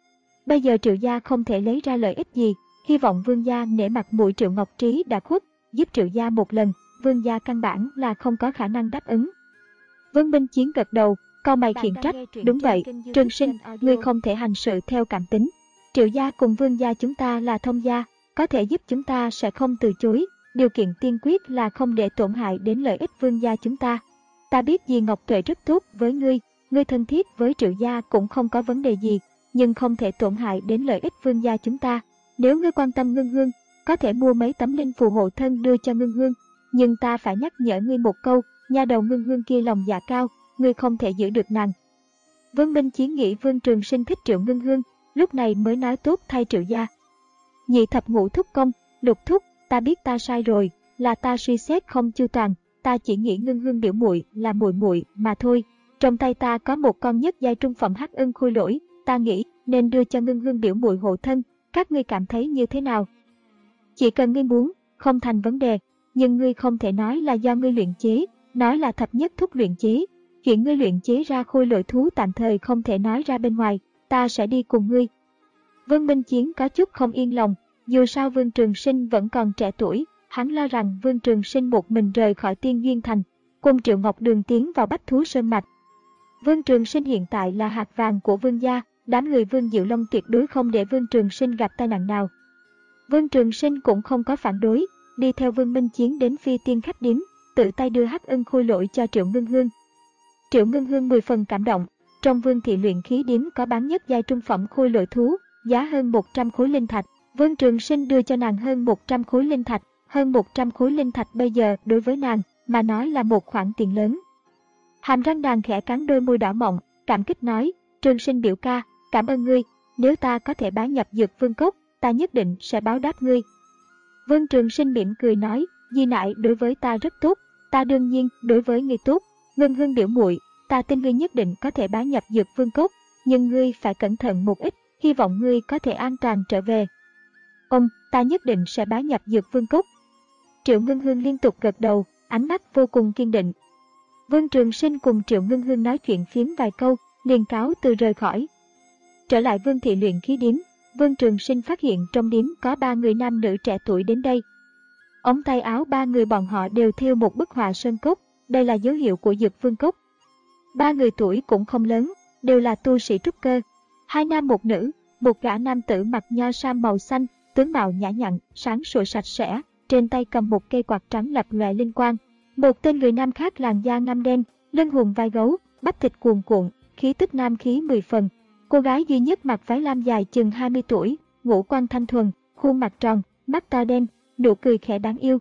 Bây giờ Triệu gia không thể lấy ra lợi ích gì, hy vọng Vương gia nể mặt mũi Triệu Ngọc Trí đã khuất, giúp Triệu gia một lần, Vương gia căn bản là không có khả năng đáp ứng. Vương Minh Chiến gật đầu, cau mày khiển trách, đúng vậy, Trương Sinh, ngươi không thể hành sự theo cảm tính. Triệu gia cùng Vương gia chúng ta là thông gia, có thể giúp chúng ta sẽ không từ chối, điều kiện tiên quyết là không để tổn hại đến lợi ích Vương gia chúng ta. Ta biết dì Ngọc Tuệ rất tốt với ngươi, ngươi thân thiết với Triệu gia cũng không có vấn đề gì, nhưng không thể tổn hại đến lợi ích Vương gia chúng ta. Nếu ngươi quan tâm Ngưng Hương, có thể mua mấy tấm linh phù hộ thân đưa cho Ngưng Hương, nhưng ta phải nhắc nhở ngươi một câu, nha đầu Ngưng Hương kia lòng dạ cao, ngươi không thể giữ được nàng. Vương Minh Chiến nghĩ Vương Trường Sinh thích Triệu Ngưng Hương, lúc này mới nói tốt thay Triệu gia. Nhị thập ngũ thúc công, Lục thúc, ta biết ta sai rồi, là ta suy xét không chu toàn, ta chỉ nghĩ Ngưng Hương biểu muội là muội muội mà thôi. Trong tay ta có một con nhất giai trung phẩm hắc ưng khôi lỗi, ta nghĩ nên đưa cho Ngưng Hương biểu muội hộ thân, các ngươi cảm thấy như thế nào? Chỉ cần ngươi muốn, không thành vấn đề, nhưng ngươi không thể nói là do ngươi luyện chế, nói là thập nhất thúc luyện chế. Chuyện ngươi luyện chế ra khôi lỗi thú tạm thời không thể nói ra bên ngoài, ta sẽ đi cùng ngươi. Vương Minh Chiến có chút không yên lòng, dù sao Vương Trường Sinh vẫn còn trẻ tuổi, hắn lo rằng Vương Trường Sinh một mình rời khỏi Tiên Duyên Thành, cùng Triệu Ngọc Đường tiến vào Bách Thú Sơn Mạch. Vương Trường Sinh hiện tại là hạt vàng của Vương gia, đám người Vương Diệu Long tuyệt đối không để Vương Trường Sinh gặp tai nạn nào. Vương Trường Sinh cũng không có phản đối, đi theo Vương Minh Chiến đến Phi Tiên khách điếm, tự tay đưa hắc ưng khôi lỗi cho Triệu Ngưng Hương. Triệu Ngưng Hương mười phần cảm động, trong Vương thị luyện khí điếm có bán nhất giai trung phẩm khôi lỗi thú, giá hơn một trăm khối linh thạch. Vương Trường Sinh đưa cho nàng hơn một trăm khối linh thạch, hơn một trăm khối linh thạch bây giờ đối với nàng mà nói là một khoản tiền lớn. Hàm răng nàng khẽ cắn đôi môi đỏ mọng, cảm kích nói, Trường Sinh biểu ca, cảm ơn ngươi, nếu ta có thể bái nhập Dược Vương Cốc, ta nhất định sẽ báo đáp ngươi. Vương Trường Sinh mỉm cười nói, Di nại đối với ta rất tốt, ta đương nhiên đối với ngươi tốt. Ngưng Hương biểu muội, ta tin ngươi nhất định có thể bái nhập Dược Vương Cốc, nhưng ngươi phải cẩn thận một ít, hy vọng ngươi có thể an toàn trở về. Ông, ta nhất định sẽ bái nhập Dược Vương Cốc. Triệu Ngưng Hương liên tục gật đầu, ánh mắt vô cùng kiên định. Vương Trường Sinh cùng Triệu Ngưng Hương nói chuyện phiếm vài câu, liền cáo từ rời khỏi. Trở lại Vương thị luyện khí điếm, Vương Trường Sinh phát hiện trong điếm có ba người nam nữ trẻ tuổi đến đây. Ống tay áo ba người bọn họ đều thêu một bức họa sơn cốc, đây là dấu hiệu của Dược Vương Cốc. Ba người tuổi cũng không lớn, đều là tu sĩ trúc cơ. Hai nam một nữ, một gã nam tử mặc nho sam màu xanh, tướng mạo nhã nhặn, sáng sủa sạch sẽ, trên tay cầm một cây quạt trắng lập lòe linh quang. Một tên người nam khác làn da ngăm đen, lưng hùm vai gấu, bắp thịt cuồn cuộn, khí tức nam khí mười phần. Cô gái duy nhất mặc váy lam dài chừng hai mươi tuổi, ngũ quan thanh thuần, khuôn mặt tròn, mắt to đen, nụ cười khẽ đáng yêu.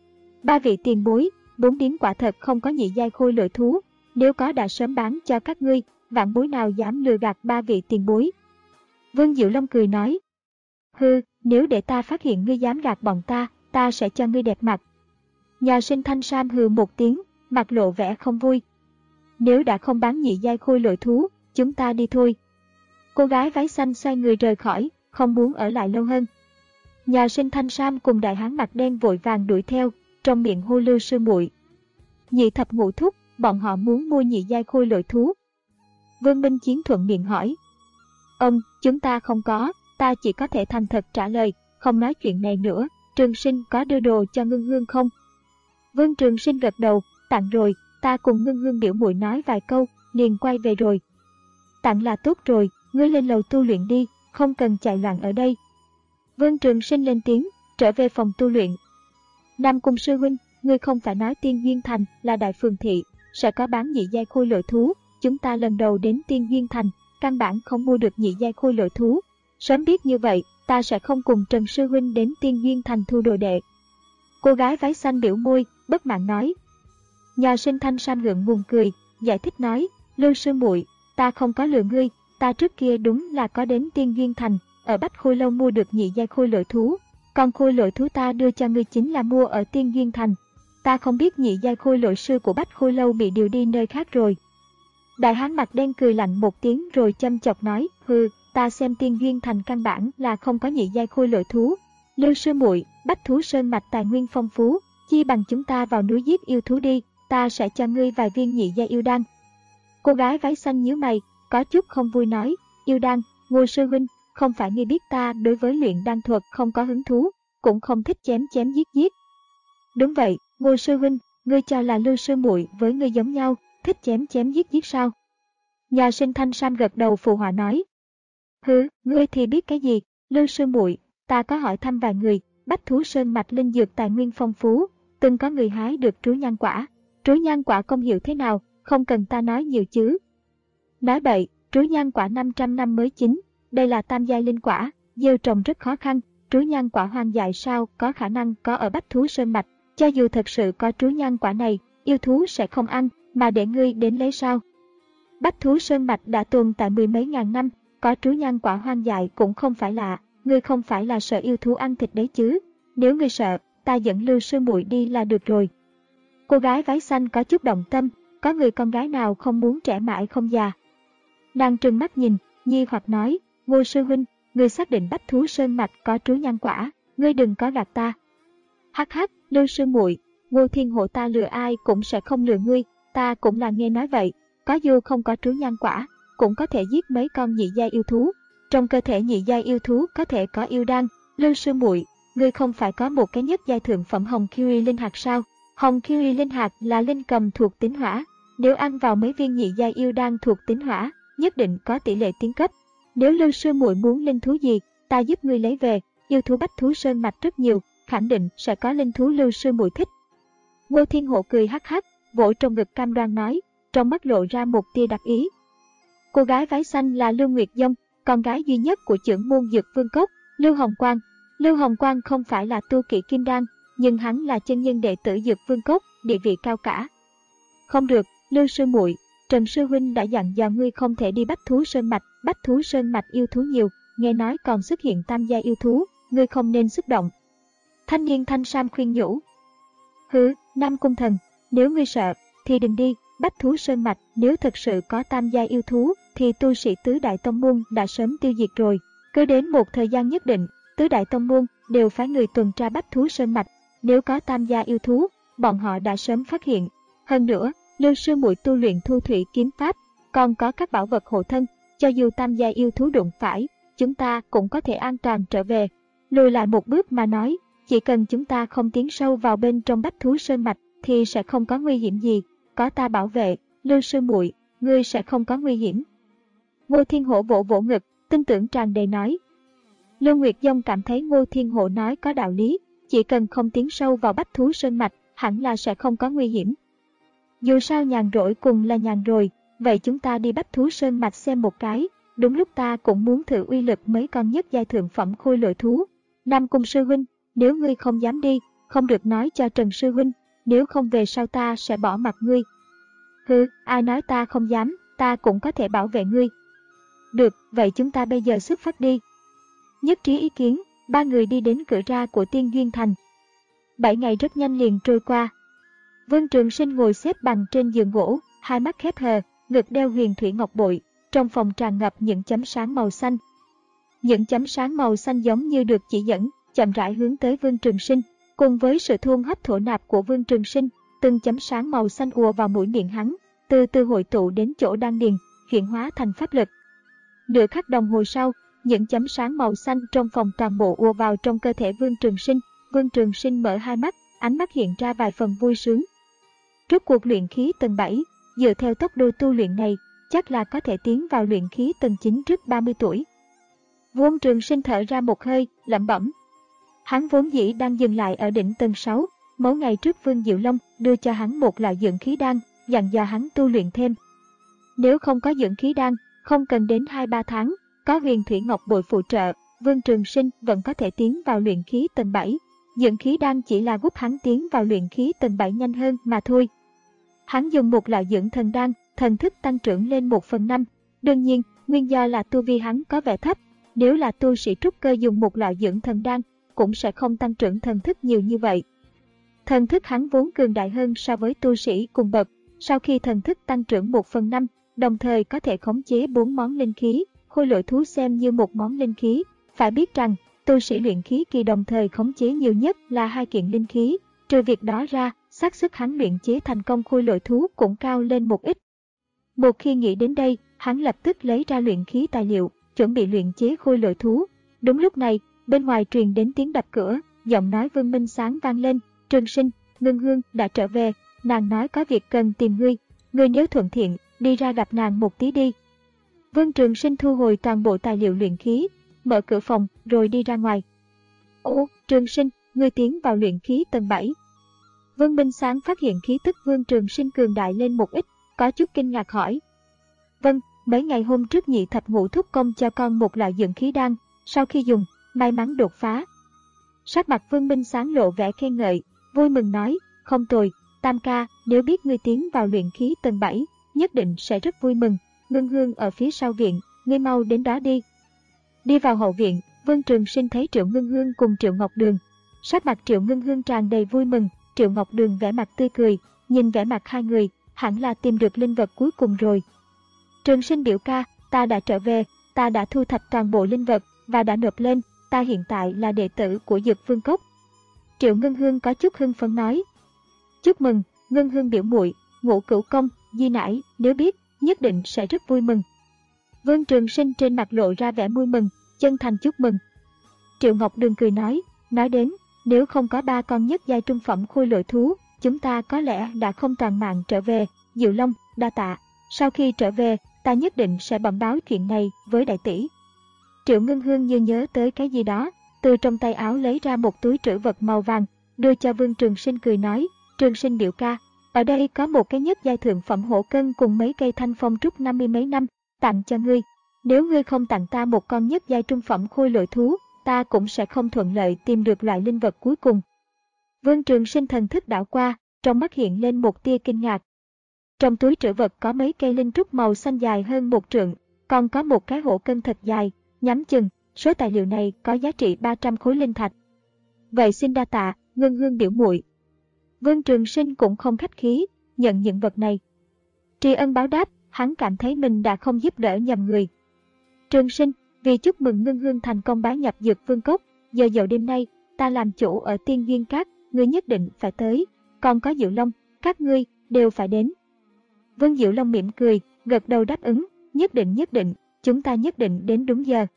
Ba vị tiền bối, bốn điếm quả thật không có nhị giai khôi lỗi thú, nếu có đã sớm bán cho các ngươi, vạn bối nào dám lừa gạt ba vị tiền bối. Vương Diệu Long cười nói, hư, nếu để ta phát hiện ngươi dám gạt bọn ta, ta sẽ cho ngươi đẹp mặt. Nhà sinh Thanh Sam hừ một tiếng, mặt lộ vẻ không vui. Nếu đã không bán nhị giai khôi lỗi thú, chúng ta đi thôi. Cô gái váy xanh xoay người rời khỏi, không muốn ở lại lâu hơn. Nhà sinh Thanh Sam cùng đại hán mặt đen vội vàng đuổi theo, trong miệng hô Lưu sư muội. Nhị thập ngũ thúc, bọn họ muốn mua nhị giai khôi lỗi thú. Vương Minh Chiến thuận miệng hỏi. Ông, chúng ta không có, ta chỉ có thể thành thật trả lời, không nói chuyện này nữa. Trường Sinh có đưa đồ cho Ngưng Hương không? Vương Trường Sinh gật đầu, tặng rồi, ta cùng Ngưng Hương biểu muội nói vài câu, liền quay về rồi. Tặng là tốt rồi, ngươi lên lầu tu luyện đi, không cần chạy loạn ở đây. Vương Trường Sinh lên tiếng, trở về phòng tu luyện. Nam Cung sư huynh, ngươi không phải nói Tiên Duyên Thành là đại phường thị, sẽ có bán nhị giai khôi lỗi thú, chúng ta lần đầu đến Tiên Duyên Thành, căn bản không mua được nhị giai khôi lỗi thú. Sớm biết như vậy, ta sẽ không cùng Trần sư huynh đến Tiên Duyên Thành thu đồ đệ. Cô gái váy xanh biểu môi, bất mãn nói. Nhà sinh Thanh Sam ngượng ngùng cười, giải thích nói, Lưu sư muội, ta không có lừa ngươi, ta trước kia đúng là có đến Tiên Duyên Thành, ở Bách Khôi Lâu mua được nhị giai khôi lỗi thú, còn khôi lỗi thú ta đưa cho ngươi chính là mua ở Tiên Duyên Thành. Ta không biết nhị giai khôi lỗi sư của Bách Khôi Lâu bị điều đi nơi khác rồi. Đại hán mặt đen cười lạnh một tiếng rồi châm chọc nói, hừ, ta xem Tiên Duyên Thành căn bản là không có nhị giai khôi lỗi thú. Lưu sư muội, Bách Thú Sơn mạch tài nguyên phong phú, chi bằng chúng ta vào núi giết yêu thú đi, ta sẽ cho ngươi vài viên nhị giai yêu đan. Cô gái váy xanh nhíu mày, có chút không vui nói, yêu đan, Ngô sư huynh, không phải ngươi biết ta đối với luyện đan thuật không có hứng thú, cũng không thích chém chém giết giết. Đúng vậy, Ngô sư huynh, ngươi cho là Lưu sư muội với ngươi giống nhau, thích chém chém giết giết sao? Nhà sinh Thanh Sam gật đầu phụ họa nói. Hứ, ngươi thì biết cái gì, Lưu sư muội, ta có hỏi thăm vài người, Bách Thú Sơn mạch linh dược tài nguyên phong phú, từng có người hái được trú nhan quả. Trú nhan quả công hiệu thế nào, không cần ta nói nhiều chứ. Nói bậy, trú nhan quả năm trăm năm mới chín, đây là tam giai linh quả, gieo trồng rất khó khăn, trú nhan quả hoang dại sao có khả năng có ở Bách Thú Sơn mạch, cho dù thật sự có trú nhan quả này, yêu thú sẽ không ăn, mà để ngươi đến lấy sao. Bách Thú Sơn mạch đã tồn tại mười mấy ngàn năm, có trú nhan quả hoang dại cũng không phải lạ, ngươi không phải là sợ yêu thú ăn thịt đấy chứ, nếu ngươi sợ, ta dẫn Lưu sư muội đi là được rồi. Cô gái váy xanh có chút động tâm, có người con gái nào không muốn trẻ mãi không già. Nàng trừng mắt nhìn, nghi hoặc nói, Ngô sư huynh, ngươi xác định Bách Thú Sơn mạch có trú nhan quả, ngươi đừng có gạt ta. Hắc hắc, Lưu sư muội, Ngô Thiên Hộ ta lừa ai cũng sẽ không lừa ngươi, ta cũng là nghe nói vậy, có dù không có trú nhan quả, cũng có thể giết mấy con nhị giai yêu thú. Trong cơ thể nhị giai yêu thú có thể có yêu đan, Lưu sư muội, ngươi không phải có một cái nhất giai thượng phẩm hồng kiwi linh hạt sao? Hồng kiwi linh hạt là linh cầm thuộc tính hỏa, nếu ăn vào mấy viên nhị giai yêu đan thuộc tính hỏa, nhất định có tỷ lệ tiến cấp. Nếu Lưu sư muội muốn linh thú gì, ta giúp ngươi lấy về, yêu thú Bách Thú Sơn mạch rất nhiều, khẳng định sẽ có linh thú Lưu sư muội thích. Ngô Thiên Hộ cười hắc hắc, vỗ trong ngực cam đoan nói, trong mắt lộ ra một tia đặc ý. Cô gái váy xanh là Lưu Nguyệt Dông, con gái duy nhất của trưởng môn Dược Vương Cốc, Lưu Hồng Quang. Lưu Hồng Quang không phải là tu kỵ kim đan, nhưng hắn là chân nhân đệ tử Dược Vương Cốc, địa vị cao cả. Không được, Lưu sư muội, Trần sư huynh đã dặn dò ngươi không thể đi Bách Thú Sơn mạch, Bách Thú Sơn mạch yêu thú nhiều, nghe nói còn xuất hiện tam gia yêu thú, ngươi không nên xúc động. Thanh niên Thanh Sam khuyên nhủ. Hứ, Nam Cung Thần, nếu ngươi sợ, thì đừng đi, Bách Thú Sơn mạch nếu thật sự có tam gia yêu thú, thì tu sĩ tứ đại tông môn đã sớm tiêu diệt rồi. Cứ đến một thời gian nhất định, tứ đại tông môn đều phái người tuần tra Bách Thú Sơn mạch, nếu có tam gia yêu thú, bọn họ đã sớm phát hiện. Hơn nữa, Lưu sư muội tu luyện thu thủy kiếm pháp, còn có các bảo vật hộ thân, cho dù tam gia yêu thú đụng phải, chúng ta cũng có thể an toàn trở về. Lùi lại một bước mà nói, chỉ cần chúng ta không tiến sâu vào bên trong Bách Thú Sơn mạch thì sẽ không có nguy hiểm gì, có ta bảo vệ, Lưu sư muội, ngươi sẽ không có nguy hiểm. Ngô Thiên Hộ vỗ vỗ ngực, tin tưởng tràn đầy nói. Lưu Nguyệt Dông cảm thấy Ngô Thiên Hộ nói có đạo lý, chỉ cần không tiến sâu vào Bách Thú Sơn mạch, hẳn là sẽ không có nguy hiểm. Dù sao nhàn rỗi cùng là nhàn rồi, vậy chúng ta đi Bách Thú Sơn mạch xem một cái, đúng lúc ta cũng muốn thử uy lực mấy con nhất giai thượng phẩm khôi lỗi thú. Nam Cung sư huynh, nếu ngươi không dám đi, không được nói cho Trần sư huynh, nếu không về sau ta sẽ bỏ mặt ngươi. Hừ, ai nói ta không dám, ta cũng có thể bảo vệ ngươi. Được, vậy chúng ta bây giờ xuất phát đi. Nhất trí ý kiến, ba người đi đến cửa ra của Tiên Duyên Thành. Bảy ngày rất nhanh liền trôi qua. Vương Trường Sinh ngồi xếp bằng trên giường gỗ, hai mắt khép hờ, ngực đeo huyền thủy ngọc bội, trong phòng tràn ngập những chấm sáng màu xanh. Những chấm sáng màu xanh giống như được chỉ dẫn, chậm rãi hướng tới Vương Trường Sinh, cùng với sự thu hấp thổ nạp của Vương Trường Sinh, từng chấm sáng màu xanh ùa vào mũi miệng hắn, từ từ hội tụ đến chỗ đan điền, chuyển hóa thành pháp lực. Nửa khắc đồng hồ sau, những chấm sáng màu xanh trong phòng toàn bộ ùa vào trong cơ thể Vương Trường Sinh. Vương Trường Sinh mở hai mắt, ánh mắt hiện ra vài phần vui sướng. Rốt cuộc luyện khí tầng bảy, dựa theo tốc độ tu luyện này, chắc là có thể tiến vào luyện khí tầng chín trước ba mươi tuổi. Vương Trường Sinh thở ra một hơi, lẩm bẩm. Hắn vốn dĩ đang dừng lại ở đỉnh tầng sáu, mấy ngày trước Vương Diệu Long đưa cho hắn một loại dưỡng khí đan, dặn dò hắn tu luyện thêm. Nếu không có dưỡng khí đan, không cần đến hai ba tháng, có huyền thủy ngọc bội phụ trợ, Vương Trường Sinh vẫn có thể tiến vào luyện khí tầng bảy. Dưỡng khí đan chỉ là giúp hắn tiến vào luyện khí tầng bảy nhanh hơn mà thôi. Hắn dùng một loại dưỡng thần đan, thần thức tăng trưởng lên một phần năm. Đương nhiên, nguyên do là tu vi hắn có vẻ thấp. Nếu là tu sĩ trúc cơ dùng một loại dưỡng thần đan, cũng sẽ không tăng trưởng thần thức nhiều như vậy. Thần thức hắn vốn cường đại hơn so với tu sĩ cùng bậc. Sau khi thần thức tăng trưởng một phần năm, đồng thời có thể khống chế bốn món linh khí, khôi lỗi thú xem như một món linh khí. Phải biết rằng, tu sĩ luyện khí kỳ đồng thời khống chế nhiều nhất là hai kiện linh khí, trừ việc đó ra, xác suất hắn luyện chế thành công khôi lỗi thú cũng cao lên một ít. Một khi nghĩ đến đây, hắn lập tức lấy ra luyện khí tài liệu, chuẩn bị luyện chế khôi lỗi thú. Đúng lúc này, bên ngoài truyền đến tiếng đập cửa, giọng nói Vương Minh Sáng vang lên, Trường Sinh, Ngân Hương đã trở về, nàng nói có việc cần tìm ngươi, ngươi nếu thuận thiện, đi ra gặp nàng một tí đi. Vương Trường Sinh thu hồi toàn bộ tài liệu luyện khí, mở cửa phòng rồi đi ra ngoài. Ồ, Trường Sinh, ngươi tiến vào luyện khí tầng bảy. Vương Minh Sáng phát hiện khí tức Vương Trường Sinh cường đại lên một ít, có chút kinh ngạc hỏi. Vâng, mấy ngày hôm trước nhị thập ngũ thúc công cho con một loại dưỡng khí đan, sau khi dùng, may mắn đột phá. Sắc mặt Vương Minh Sáng lộ vẻ khen ngợi, vui mừng nói, không tồi, Tam ca, nếu biết ngươi tiến vào luyện khí tầng bảy, nhất định sẽ rất vui mừng. Ngân Hương ở phía sau viện, ngươi mau đến đó đi. Đi vào hậu viện, Vương Trường Sinh thấy Triệu Ngân Hương cùng Triệu Ngọc Đường. Sắc mặt Triệu Ngân Hương tràn đầy vui mừng, Triệu Ngọc Đường vẻ mặt tươi cười, nhìn vẻ mặt hai người, hẳn là tìm được linh vật cuối cùng rồi. Trường Sinh biểu ca, ta đã trở về, ta đã thu thập toàn bộ linh vật và đã nộp lên, ta hiện tại là đệ tử của Dược Vương Cốc. Triệu Ngân Hương có chút hưng phấn nói. Chúc mừng, Ngân Hương biểu muội, Ngũ Cửu công, Di nãi, nếu biết, nhất định sẽ rất vui mừng. Vương Trường Sinh trên mặt lộ ra vẻ vui mừng, chân thành chúc mừng. Triệu Ngọc Đường cười nói, nói đến, nếu không có ba con nhất giai trung phẩm khôi lỗi thú, chúng ta có lẽ đã không toàn mạng trở về. Diệu Long, đa tạ, sau khi trở về, ta nhất định sẽ bẩm báo chuyện này với đại tỷ. Triệu Ngân Hương như nhớ tới cái gì đó, từ trong tay áo lấy ra một túi trữ vật màu vàng, đưa cho Vương Trường Sinh cười nói, Trường Sinh biểu ca, ở đây có một cái nhất giai thượng phẩm hổ cân cùng mấy cây thanh phong trúc năm mươi mấy năm, tặng cho ngươi. Nếu ngươi không tặng ta một con nhất giai trung phẩm khôi lỗi thú, ta cũng sẽ không thuận lợi tìm được loại linh vật cuối cùng. Vương Trường Sinh thần thức đảo qua, trong mắt hiện lên một tia kinh ngạc. Trong túi trữ vật có mấy cây linh trúc màu xanh dài hơn một trượng, còn có một cái hổ cân thật dài, nhắm chừng, số tài liệu này có giá trị ba trăm khối linh thạch. Vậy xin đa tạ, Ngân Hương biểu muội. Vương Trường Sinh cũng không khách khí, nhận những vật này. Tri ân báo đáp, hắn cảm thấy mình đã không giúp đỡ nhầm người. Trường Sinh, vì chúc mừng Ngân Hương thành công bái nhập Dược Vương Cốc, giờ dậu đêm nay, ta làm chủ ở Tiên Duyên Các, ngươi nhất định phải tới, còn có Diệu Long, các ngươi đều phải đến. Vương Diệu Long mỉm cười, gật đầu đáp ứng, nhất định nhất định, chúng ta nhất định đến đúng giờ.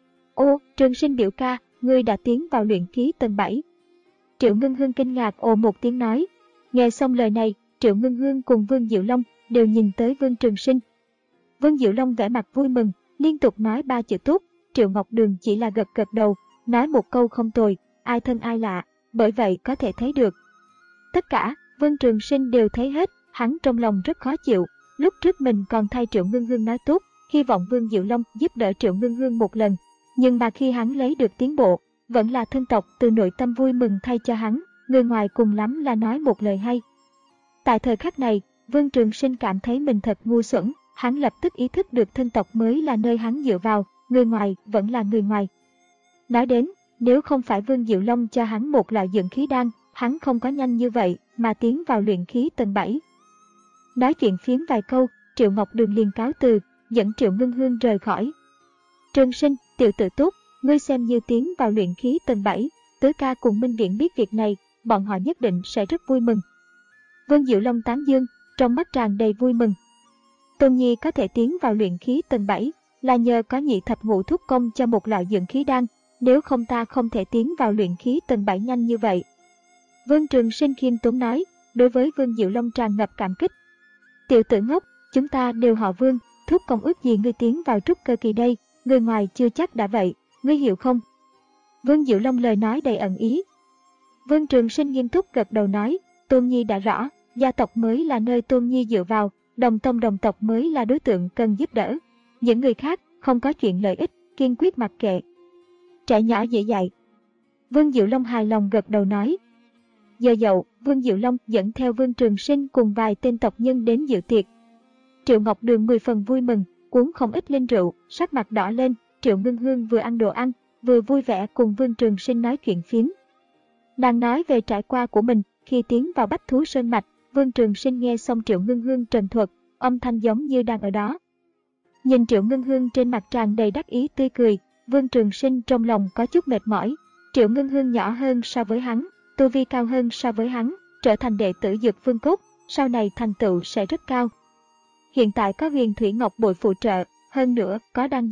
Ô, Trường Sinh biểu ca, ngươi đã tiến vào luyện khí tầng bảy. Triệu Ngân Hương kinh ngạc ồ một tiếng nói. Nghe xong lời này, Triệu Ngân Hương cùng Vương Diệu Long đều nhìn tới Vương Trường Sinh. Vương Diệu Long vẻ mặt vui mừng, liên tục nói ba chữ tốt, Triệu Ngọc Đường chỉ là gật gật đầu, nói một câu không tồi, ai thân ai lạ, bởi vậy có thể thấy được. Tất cả, Vương Trường Sinh đều thấy hết, hắn trong lòng rất khó chịu, lúc trước mình còn thay Triệu Ngân Hương nói tốt, hy vọng Vương Diệu Long giúp đỡ Triệu Ngân Hương một lần, nhưng mà khi hắn lấy được tiến bộ, vẫn là thân tộc từ nội tâm vui mừng thay cho hắn, người ngoài cùng lắm là nói một lời hay. Tại thời khắc này, Vương Trường Sinh cảm thấy mình thật ngu xuẩn, hắn lập tức ý thức được thân tộc mới là nơi hắn dựa vào, người ngoài vẫn là người ngoài. Nói đến, nếu không phải Vương Diệu Long cho hắn một loại dưỡng khí đan, hắn không có nhanh như vậy mà tiến vào luyện khí tầng bảy. Nói chuyện phiếm vài câu, Triệu Ngọc Đường liền cáo từ, dẫn Triệu Ngân Hương rời khỏi. Trường Sinh, tiểu tử tốt, ngươi xem như tiến vào luyện khí tầng bảy, Tứ ca cùng Minh Viễn biết việc này, bọn họ nhất định sẽ rất vui mừng. Vương Diệu Long tán dương, trong mắt tràn đầy vui mừng. Tôn Nhi có thể tiến vào luyện khí tầng bảy là nhờ có nhị thập ngũ thúc công cho một loại dưỡng khí đan, nếu không ta không thể tiến vào luyện khí tầng bảy nhanh như vậy. Vương Trường Sinh khiêm tốn nói, đối với Vương Diệu Long tràn ngập cảm kích. Tiểu tử ngốc, chúng ta đều họ Vương, thúc công ước gì ngươi tiến vào trúc cơ kỳ đây, người ngoài chưa chắc đã vậy, ngươi hiểu không? Vương Diệu Long lời nói đầy ẩn ý. Vương Trường Sinh nghiêm túc gật đầu nói, Tôn Nhi đã rõ, gia tộc mới là nơi Tôn Nhi dựa vào, đồng tông đồng tộc mới là đối tượng cần giúp đỡ. Những người khác không có chuyện lợi ích, kiên quyết mặc kệ. Trẻ nhỏ dễ dạy. Vương Diệu Long hài lòng gật đầu nói. Giờ dậu, Vương Diệu Long dẫn theo Vương Trường Sinh cùng vài tên tộc nhân đến dự tiệc. Triệu Ngọc Đường mười phần vui mừng, uống không ít linh rượu, sắc mặt đỏ lên. Triệu Ngân Hương vừa ăn đồ ăn, vừa vui vẻ cùng Vương Trường Sinh nói chuyện phiếm. Nàng nói về trải qua của mình khi tiến vào Bách Thú Sơn Mạch. Vương Trường Sinh nghe xong Triệu Ngân Hương trần thuật, âm thanh giống như đang ở đó. Nhìn Triệu Ngân Hương trên mặt tràn đầy đắc ý tươi cười, Vương Trường Sinh trong lòng có chút mệt mỏi. Triệu Ngân Hương nhỏ hơn so với hắn, tu vi cao hơn so với hắn, trở thành đệ tử Dược Vương Cốc, sau này thành tựu sẽ rất cao. Hiện tại có Huyền Thủy Ngọc bội phụ trợ, hơn nữa có đan dược,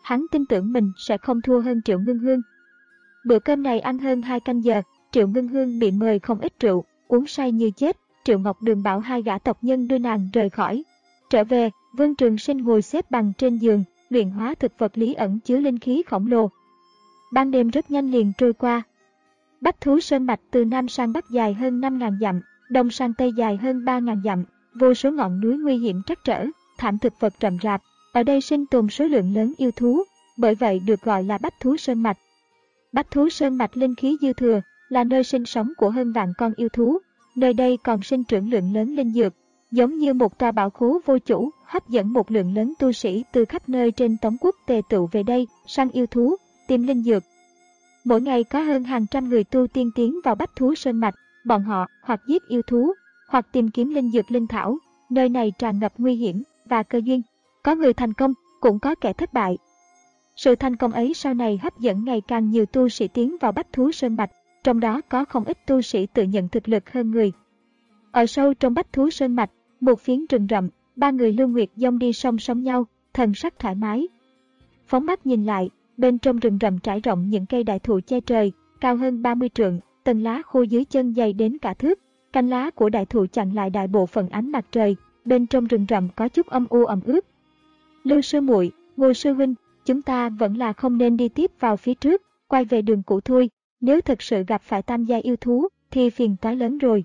hắn tin tưởng mình sẽ không thua hơn Triệu Ngưng Hương. Bữa cơm này ăn hơn hai canh giờ, Triệu Ngưng Hương bị mời không ít rượu, uống say như chết. Triệu Ngọc Đường bảo hai gã tộc nhân đưa nàng rời khỏi. Trở về, Vương Trường Sinh ngồi xếp bằng trên giường, luyện hóa thực vật lý ẩn chứa linh khí khổng lồ. Ban đêm rất nhanh liền trôi qua. Bách Thú Sơn mạch từ Nam sang Bắc dài hơn năm nghìn dặm, Đông sang Tây dài hơn ba nghìn dặm, vô số ngọn núi nguy hiểm trắc trở, thảm thực vật rậm rạp. Ở đây sinh tồn số lượng lớn yêu thú, bởi vậy được gọi là Bách Thú Sơn mạch. Bách Thú Sơn mạch linh khí dư thừa, là nơi sinh sống của hơn vạn con yêu thú. Nơi đây còn sinh trưởng lượng lớn linh dược, giống như một tòa bảo khố vô chủ, hấp dẫn một lượng lớn tu sĩ từ khắp nơi trên Tống quốc tề tụ về đây, săn yêu thú, tìm linh dược. Mỗi ngày có hơn hàng trăm người tu tiên tiến vào Bách Thú Sơn mạch, bọn họ hoặc giết yêu thú, hoặc tìm kiếm linh dược linh thảo. Nơi này tràn ngập nguy hiểm và cơ duyên, có người thành công, cũng có kẻ thất bại. Sự thành công ấy sau này hấp dẫn ngày càng nhiều tu sĩ tiến vào Bách Thú Sơn mạch, trong đó có không ít tu sĩ tự nhận thực lực hơn người. Ở sâu trong Bách Thú Sơn mạch, một phiến rừng rậm, ba người Lưu Nguyệt Dông đi song song nhau, thần sắc thoải mái. Phóng mắt nhìn lại, bên trong rừng rậm trải rộng những cây đại thụ che trời, cao hơn ba mươi trượng, tầng lá khô dưới chân dày đến cả thước, cành lá của đại thụ chặn lại đại bộ phận ánh mặt trời, bên trong rừng rậm có chút âm u ẩm ướt. Lưu sư muội, Ngô sư huynh, chúng ta vẫn là không nên đi tiếp vào phía trước, quay về đường cũ thôi, nếu thực sự gặp phải tam gia yêu thú, thì phiền toái lớn rồi.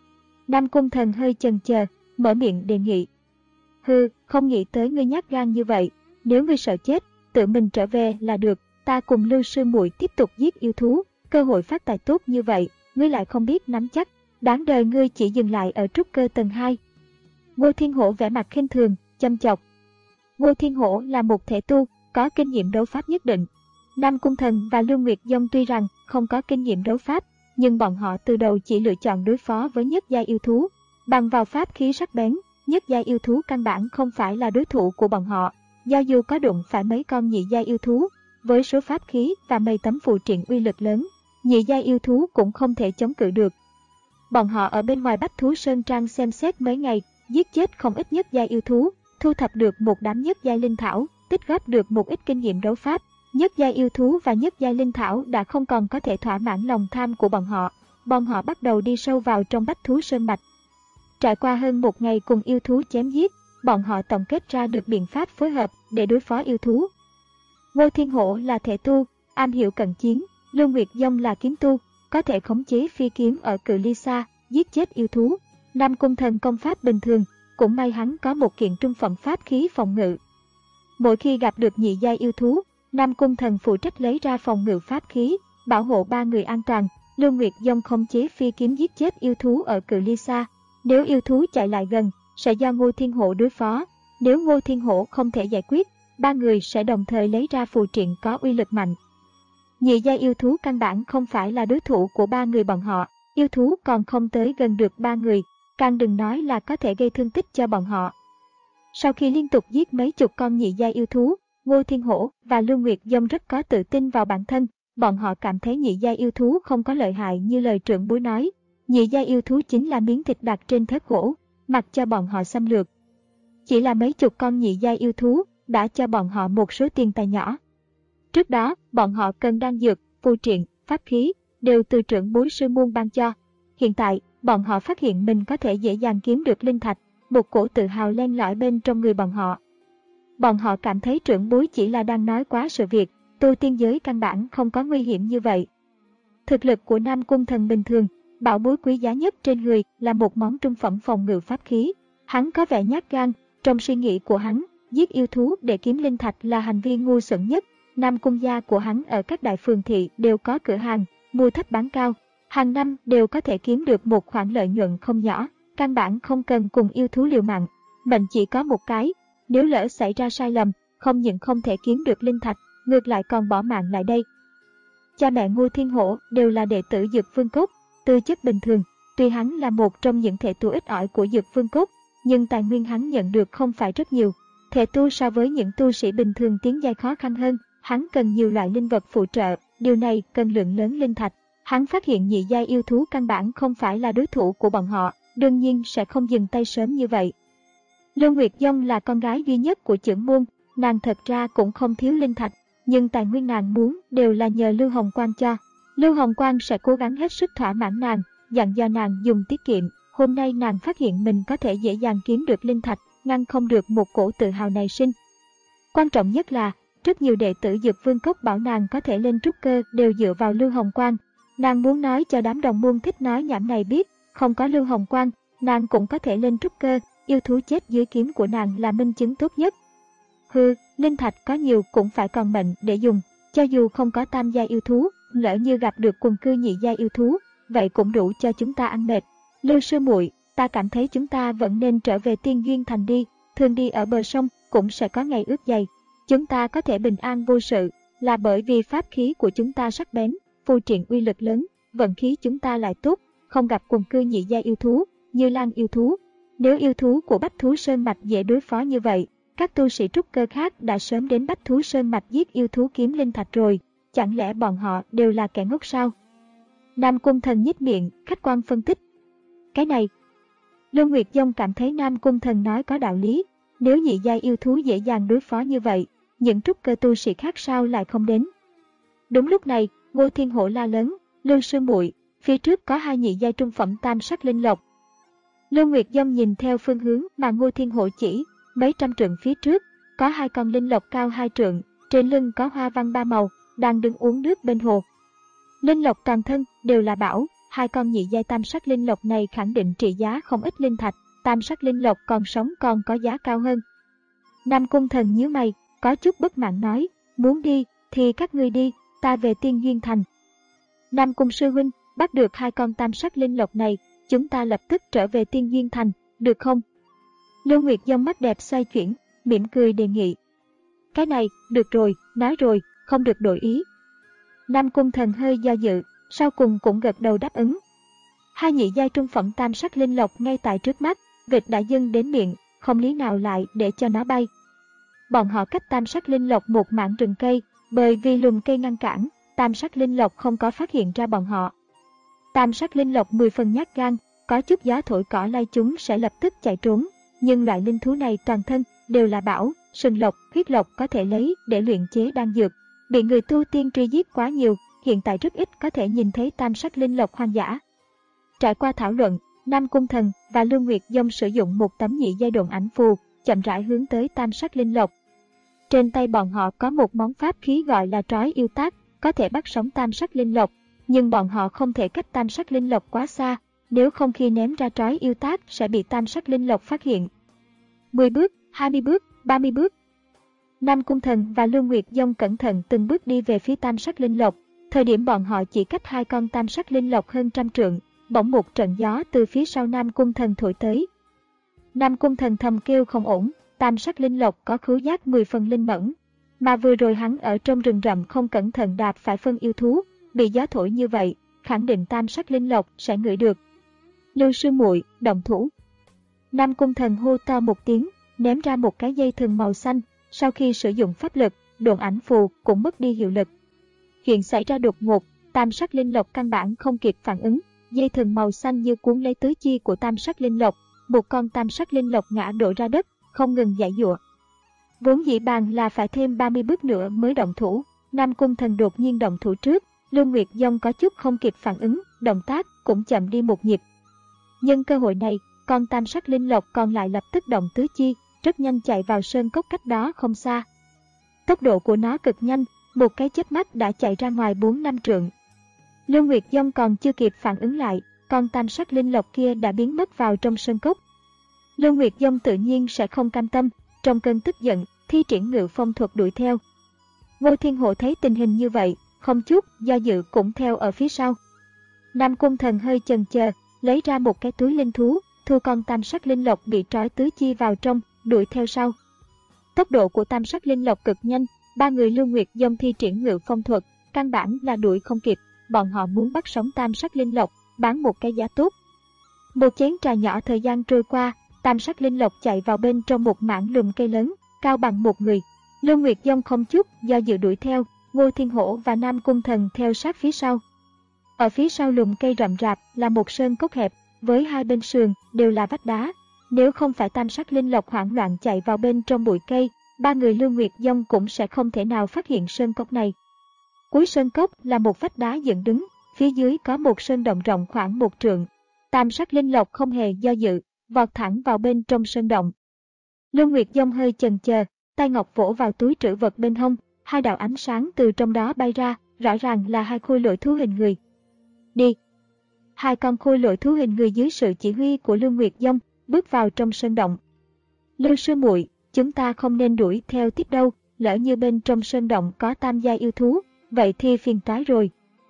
Nam Cung Thần hơi chần chờ, mở miệng đề nghị. Hừ, không nghĩ tới ngươi nhát gan như vậy, nếu ngươi sợ chết, tự mình trở về là được, ta cùng Lưu sư muội tiếp tục giết yêu thú, cơ hội phát tài tốt như vậy, ngươi lại không biết nắm chắc, đáng đời ngươi chỉ dừng lại ở trúc cơ tầng hai. Ngô Thiên Hổ vẻ mặt khinh thường, châm chọc. Ngô Thiên Hổ là một thể tu, có kinh nghiệm đấu pháp nhất định. Nam Cung Thần và Lưu Nguyệt Dông tuy rằng không có kinh nghiệm đấu pháp, nhưng bọn họ từ đầu chỉ lựa chọn đối phó với nhất gia yêu thú. Bằng vào pháp khí sắc bén, nhất gia yêu thú căn bản không phải là đối thủ của bọn họ. Do dù có đụng phải mấy con nhị gia yêu thú, với số pháp khí và mấy tấm phù triện uy lực lớn, nhị gia yêu thú cũng không thể chống cự được. Bọn họ ở bên ngoài Bách Thú Sơn Trang xem xét mấy ngày, giết chết không ít nhất gia yêu thú, thu thập được một đám nhất gia linh thảo, tích góp được một ít kinh nghiệm đấu pháp. Nhất gia yêu thú và nhất gia linh thảo đã không còn có thể thỏa mãn lòng tham của bọn họ. Bọn họ bắt đầu đi sâu vào trong Bách Thú Sơn mạch. Trải qua hơn một ngày cùng yêu thú chém giết, bọn họ tổng kết ra được biện pháp phối hợp để đối phó yêu thú. Ngô Thiên Hổ là thể tu, am hiểu cận chiến, Lưu Nguyệt Dông là kiếm tu, có thể khống chế phi kiếm ở cự ly xa, giết chết yêu thú. Nam Cung Thần công pháp bình thường, cũng may hắn có một kiện trung phẩm pháp khí phòng ngự. Mỗi khi gặp được nhị gia yêu thú, Nam Cung Thần phụ trách lấy ra phòng ngự pháp khí, bảo hộ ba người an toàn. Lưu Nguyệt Dông khống chế phi kiếm giết chết yêu thú ở cự ly xa. Nếu yêu thú chạy lại gần, sẽ do Ngô Thiên Hổ đối phó. Nếu Ngô Thiên Hổ không thể giải quyết, ba người sẽ đồng thời lấy ra phù triện có uy lực mạnh. Nhị gia yêu thú căn bản không phải là đối thủ của ba người bọn họ. Yêu thú còn không tới gần được ba người, càng đừng nói là có thể gây thương tích cho bọn họ. Sau khi liên tục giết mấy chục con nhị gia yêu thú, Ngô Thiên Hổ và Lưu Nguyệt Dông rất có tự tin vào bản thân. Bọn họ cảm thấy nhị gia yêu thú không có lợi hại như lời trưởng bối nói. Nhị gia yêu thú chính là miếng thịt đặt trên thớt gỗ, mặc cho bọn họ xâm lược. Chỉ là mấy chục con nhị gia yêu thú đã cho bọn họ một số tiền tài nhỏ. Trước đó, bọn họ cần đan dược, phù triện, pháp khí, đều từ trưởng bối sư môn ban cho. Hiện tại, bọn họ phát hiện mình có thể dễ dàng kiếm được linh thạch, một cổ tự hào len lỏi bên trong người bọn họ. Bọn họ cảm thấy trưởng bối chỉ là đang nói quá sự việc, tu tiên giới căn bản không có nguy hiểm như vậy. Thực lực của Nam Cung Thần bình thường, bảo bối quý giá nhất trên người là một món trung phẩm phòng ngự pháp khí. Hắn có vẻ nhát gan, trong suy nghĩ của hắn, giết yêu thú để kiếm linh thạch là hành vi ngu xuẩn nhất. Nam Cung gia của hắn ở các đại phường thị đều có cửa hàng, mua thấp bán cao. Hàng năm đều có thể kiếm được một khoản lợi nhuận không nhỏ, căn bản không cần cùng yêu thú liều mạng. Mệnh chỉ có một cái, nếu lỡ xảy ra sai lầm, không những không thể kiếm được linh thạch, ngược lại còn bỏ mạng lại đây. Cha mẹ Ngô Thiên Hổ đều là đệ tử Dược Vương Cốc, tư chất bình thường. Tuy hắn là một trong những thể tu ít ỏi của Dược Vương Cốc, nhưng tài nguyên hắn nhận được không phải rất nhiều. Thể tu so với những tu sĩ bình thường tiến giai khó khăn hơn, hắn cần nhiều loại linh vật phụ trợ, điều này cần lượng lớn linh thạch. Hắn phát hiện nhị gia yêu thú căn bản không phải là đối thủ của bọn họ, đương nhiên sẽ không dừng tay sớm như vậy. Lưu Nguyệt Dông là con gái duy nhất của trưởng môn, nàng thật ra cũng không thiếu linh thạch, nhưng tài nguyên nàng muốn đều là nhờ Lưu Hồng Quang cho. Lưu Hồng Quang sẽ cố gắng hết sức thỏa mãn nàng, dặn dò nàng dùng tiết kiệm. Hôm nay nàng phát hiện mình có thể dễ dàng kiếm được linh thạch, ngăn không được một cổ tự hào này sinh. Quan trọng nhất là, rất nhiều đệ tử Dược Vương Cốc bảo nàng có thể lên trúc cơ đều dựa vào Lưu Hồng Quang. Nàng muốn nói cho đám đồng môn thích nói nhảm này biết, không có Lưu Hồng Quang, nàng cũng có thể lên trúc cơ, yêu thú chết dưới kiếm của nàng là minh chứng tốt nhất. Hừ, linh thạch có nhiều cũng phải còn mệnh để dùng, cho dù không có tam giai yêu thú, lỡ như gặp được quần cư nhị giai yêu thú, vậy cũng đủ cho chúng ta ăn mệt. Lưu sư muội, ta cảm thấy chúng ta vẫn nên trở về Tiên Duyên Thành đi, thường đi ở bờ sông cũng sẽ có ngày ướt giày. Chúng ta có thể bình an vô sự, là bởi vì pháp khí của chúng ta sắc bén, phù triện uy lực lớn, vận khí chúng ta lại tốt, không gặp quần cư nhị giai yêu thú, như lang yêu thú. Nếu yêu thú của Bách Thú Sơn Mạch dễ đối phó như vậy, các tu sĩ trúc cơ khác đã sớm đến Bách Thú Sơn Mạch giết yêu thú kiếm linh thạch rồi, chẳng lẽ bọn họ đều là kẻ ngốc sao? Nam Cung Thần nhếch miệng, khách quan phân tích. Cái này, Lưu Nguyệt Dông cảm thấy Nam Cung Thần nói có đạo lý, nếu nhị giai yêu thú dễ dàng đối phó như vậy, những trúc cơ tu sĩ khác sao lại không đến? Đúng lúc này, Ngô Thiên Hổ la lớn, Lưu sư muội, phía trước có hai nhị giai trung phẩm tam sắc linh lộc. Lưu Nguyệt Dông nhìn theo phương hướng mà Ngô Thiên Hổ chỉ, mấy trăm trượng phía trước, có hai con linh lộc cao hai trượng, trên lưng có hoa văn ba màu, đang đứng uống nước bên hồ. Linh lộc toàn thân đều là bảo, hai con nhị giai tam sắc linh lộc này khẳng định trị giá không ít linh thạch, tam sắc linh lộc còn sống còn có giá cao hơn. Nam Cung Thần nhíu mày, có chút bất mãn nói, muốn đi thì các ngươi đi, ta về Tiên Duyên Thành. Nam Cung sư huynh, bắt được hai con tam sắc linh lộc này, chúng ta lập tức trở về Tiên Duyên Thành, được không? Lưu Nguyệt Dông mắt đẹp xoay chuyển, mỉm cười đề nghị. Cái này, được rồi, nói rồi, không được đổi ý. Nam Cung Thần hơi do dự, sau cùng cũng gật đầu đáp ứng. Hai nhị giai trung phẩm tam sắc linh lộc ngay tại trước mắt, vịt đã dâng đến miệng, không lý nào lại để cho nó bay. Bọn họ cách tam sắc linh lộc một mảng rừng cây, bởi vì lùm cây ngăn cản, tam sắc linh lộc không có phát hiện ra bọn họ. Tam sắc linh lộc mười phần nhát gan, có chút gió thổi cỏ lay chúng sẽ lập tức chạy trốn, nhưng loại linh thú này toàn thân đều là bảo, sừng lộc, huyết lộc có thể lấy để luyện chế đan dược. Bị người tu tiên truy giết quá nhiều, hiện tại rất ít có thể nhìn thấy tam sắc linh lộc hoang dã. Trải qua thảo luận, Nam Cung Thần và Lưu Nguyệt Dông sử dụng một tấm nhị giai độn ảnh phù, chậm rãi hướng tới tam sắc linh lộc. Trên tay bọn họ có một món pháp khí gọi là trói yêu tác, có thể bắt sống tam sắc linh lộc, nhưng bọn họ không thể cách tam sắc linh lộc quá xa, nếu không khi ném ra trói yêu tác sẽ bị tam sắc linh lộc phát hiện. mười bước, hai mươi bước, ba mươi bước. Nam Cung Thần và Lưu Nguyệt Dông cẩn thận từng bước đi về phía tam sắc linh lộc. Thời điểm bọn họ chỉ cách hai con tam sắc linh lộc hơn trăm trượng, bỗng một trận gió từ phía sau Nam Cung Thần thổi tới. Nam Cung Thần thầm kêu không ổn, tam sắc linh lộc có khứu giác mười phần linh mẫn, mà vừa rồi hắn ở trong rừng rậm không cẩn thận đạp phải phân yêu thú, bị gió thổi như vậy, khẳng định tam sắc linh lộc sẽ ngửi được. Lưu sư muội, động thủ. Nam Cung Thần hô to một tiếng, ném ra một cái dây thừng màu xanh, sau khi sử dụng pháp lực, độn ảnh phù cũng mất đi hiệu lực. Chuyện xảy ra đột ngột, tam sắc linh lộc căn bản không kịp phản ứng, dây thừng màu xanh như cuốn lấy tứ chi của tam sắc linh lộc, một con tam sắc linh lộc ngã đổ ra đất, không ngừng giãy giụa. Vốn dĩ bàn là phải thêm ba mươi bước nữa mới động thủ, Nam Cung Thần đột nhiên động thủ trước, Lưu Nguyệt Dông có chút không kịp phản ứng, động tác cũng chậm đi một nhịp. Nhân cơ hội này, con tam sắc linh lộc còn lại lập tức động tứ chi, rất nhanh chạy vào sơn cốc cách đó không xa. Tốc độ của nó cực nhanh, một cái chớp mắt đã chạy ra ngoài bốn năm trượng. Lưu Nguyệt Dông còn chưa kịp phản ứng lại, con tam sắc linh lộc kia đã biến mất vào trong sơn cốc. Lưu Nguyệt Dông tự nhiên sẽ không cam tâm, trong cơn tức giận, thi triển ngự phong thuật đuổi theo. Ngô Thiên Hổ thấy tình hình như vậy, không chút do dự cũng theo ở phía sau. Nam Cung Thần hơi chần chờ, lấy ra một cái túi linh thú, thu con tam sắc linh lộc bị trói tứ chi vào trong, đuổi theo sau. Tốc độ của tam sắc linh lộc cực nhanh, ba người Lưu Nguyệt Dông thi triển ngự phong thuật, căn bản là đuổi không kịp, bọn họ muốn bắt sống tam sắc linh lộc, bán một cái giá tốt. Một chén trà nhỏ thời gian trôi qua, tam sắc linh lộc chạy vào bên trong một mảng lùm cây lớn, cao bằng một người. Lưu Nguyệt Dông không chút do dự đuổi theo, Ngô Thiên Hổ và Nam Cung Thần theo sát phía sau. Ở phía sau lùm cây rậm rạp là một sơn cốc hẹp, với hai bên sườn đều là vách đá. Nếu không phải tam sắc linh lộc hoảng loạn chạy vào bên trong bụi cây, ba người Lưu Nguyệt Dông cũng sẽ không thể nào phát hiện sơn cốc này. Cuối sơn cốc là một vách đá dựng đứng, phía dưới có một sơn động rộng khoảng một trượng. Tam sắc linh lộc không hề do dự, vọt thẳng vào bên trong sơn động. Lưu Nguyệt Dông hơi chần chờ, tay ngọc vỗ vào túi trữ vật bên hông, hai đạo ánh sáng từ trong đó bay ra, rõ ràng là hai khôi lỗi thú hình người. Đi! Hai con khôi lỗi thú hình người dưới sự chỉ huy của Lưu Nguyệt Dông bước vào trong sơn động. Lưu sư muội, chúng ta không nên đuổi theo tiếp đâu, lỡ như bên trong sơn động có tam giai yêu thú, vậy thì phiền toái rồi.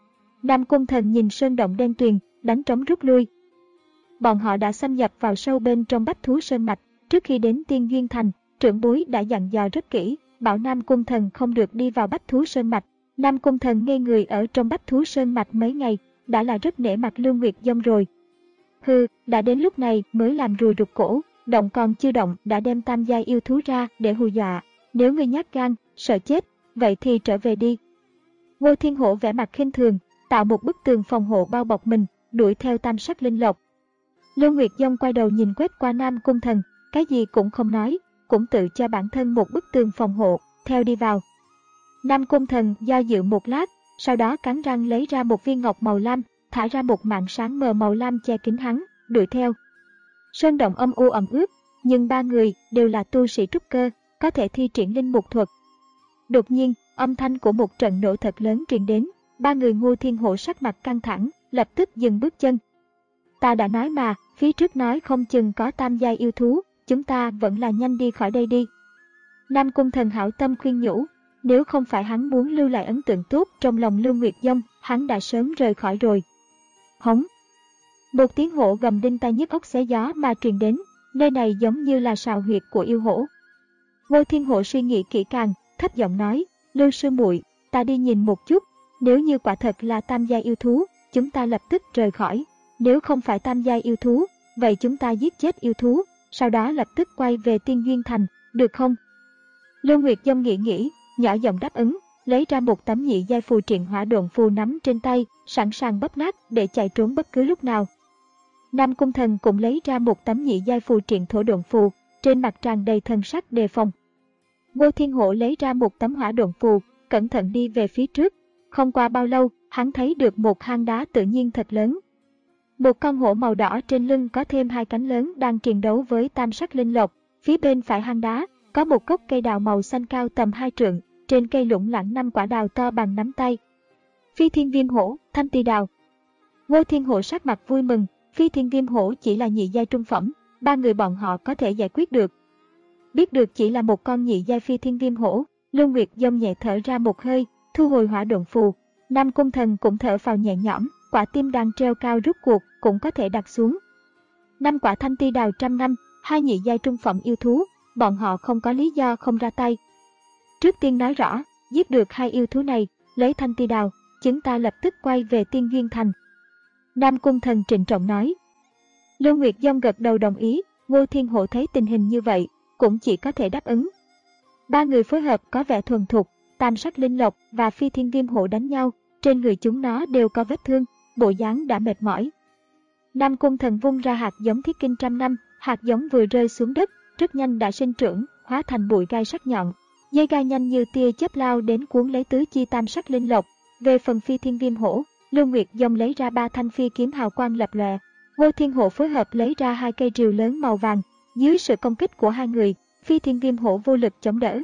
Nam Cung Thần nhìn sơn động đen tuyền, đánh trống rút lui. Bọn họ đã xâm nhập vào sâu bên trong bách thú sơn mạch, trước khi đến Tiên Duyên Thành, trưởng bối đã dặn dò rất kỹ, bảo Nam Cung Thần không được đi vào bách thú sơn mạch. Nam Cung Thần ngây người ở trong bách thú sơn mạch mấy ngày, đã là rất nể mặt Lưu Nguyệt Dông rồi. Hừ, đã đến lúc này mới làm rùa rụt cổ, động còn chưa động đã đem tam giai yêu thú ra để hù dọa. Nếu ngươi nhát gan, sợ chết, vậy thì trở về đi. Ngô Thiên Hổ vẻ mặt khinh thường, tạo một bức tường phòng hộ bao bọc mình, đuổi theo tam sắc linh lộc. Lưu Nguyệt Dông quay đầu nhìn quét qua Nam Cung Thần, cái gì cũng không nói, cũng tự cho bản thân một bức tường phòng hộ, theo đi vào. Nam Cung Thần do dự một lát, sau đó cắn răng lấy ra một viên ngọc màu lam, thả ra một màn sáng mờ màu lam che kín hắn, đuổi theo. Sơn động âm u ẩm ướt, nhưng ba người đều là tu sĩ trúc cơ, có thể thi triển linh mục thuật. Đột nhiên, âm thanh của một trận nổ thật lớn truyền đến, ba người Ngô Thiên Hổ sắc mặt căng thẳng, lập tức dừng bước chân. Ta đã nói mà, phía trước nói không chừng có tam giai yêu thú, chúng ta vẫn là nhanh đi khỏi đây đi. Nam Cung Thần hảo tâm khuyên nhủ, nếu không phải hắn muốn lưu lại ấn tượng tốt trong lòng Lưu Nguyệt Dông, hắn đã sớm rời khỏi rồi. Hống! Một tiếng hổ gầm đinh tai nhức óc xé gió mà truyền đến, nơi này giống như là sào huyệt của yêu hổ. Ngô Thiên Hổ suy nghĩ kỹ càng, thấp giọng nói, Lưu sư muội, ta đi nhìn một chút, nếu như quả thật là tam giai yêu thú, chúng ta lập tức rời khỏi. Nếu không phải tam giai yêu thú, vậy chúng ta giết chết yêu thú, sau đó lập tức quay về Tiên Duyên Thành, được không? Lưu Nguyệt Dông nghĩ nghĩ, nhỏ giọng đáp ứng, lấy ra một tấm nhị giai phù triện hỏa độn phù nắm trên tay, sẵn sàng bóp nát để chạy trốn bất cứ lúc nào. Nam Cung Thần cũng lấy ra một tấm nhị giai phù triện thổ độn phù, trên mặt tràn đầy thần sắc đề phòng. Ngô Thiên Hổ lấy ra một tấm hỏa độn phù, cẩn thận đi về phía trước. Không qua bao lâu, hắn thấy được một hang đá tự nhiên thật lớn. Một con hổ màu đỏ trên lưng có thêm hai cánh lớn đang chiến đấu với tam sắc linh lộc. Phía bên phải hang đá, có một gốc cây đào màu xanh cao tầm hai trượng, trên cây lủng lẳng năm quả đào to bằng nắm tay. Phi Thiên Viêm Hổ, Thanh Ti Đào. Ngô Thiên Hổ sắc mặt vui mừng, Phi Thiên Viêm Hổ chỉ là nhị giai trung phẩm, ba người bọn họ có thể giải quyết được. Biết được chỉ là một con nhị giai Phi Thiên Viêm Hổ, Lưu Nguyệt Dông nhẹ thở ra một hơi, thu hồi hỏa độn phù. Nam Cung Thần cũng thở phào nhẹ nhõm, quả tim đang treo cao rút cuộc cũng có thể đặt xuống. Năm quả Thanh Ti Đào trăm năm, hai nhị giai trung phẩm yêu thú, bọn họ không có lý do không ra tay. Trước tiên nói rõ, giết được hai yêu thú này, lấy Thanh Ti Đào, chúng ta lập tức quay về Tiên Duyên Thành. Nam Cung Thần trịnh trọng nói. Lưu Nguyệt Dông gật đầu đồng ý, Ngô Thiên Hổ thấy tình hình như vậy, cũng chỉ có thể đáp ứng. Ba người phối hợp có vẻ thuần thục, tam sắc linh lộc và Phi Thiên Viêm Hổ đánh nhau, trên người chúng nó đều có vết thương, bộ dáng đã mệt mỏi. Nam Cung Thần vung ra hạt giống thiết kinh trăm năm, hạt giống vừa rơi xuống đất, rất nhanh đã sinh trưởng, hóa thành bụi gai sắc nhọn. Dây gai nhanh như tia chớp lao đến cuốn lấy tứ chi tam sắc linh lộc. Về phần Phi Thiên Viêm Hổ, Lưu Nguyệt Dông lấy ra ba thanh phi kiếm hào quang lập lòe. Ngô Thiên Hổ phối hợp lấy ra hai cây rìu lớn màu vàng. Dưới sự công kích của hai người, Phi Thiên Viêm Hổ vô lực chống đỡ.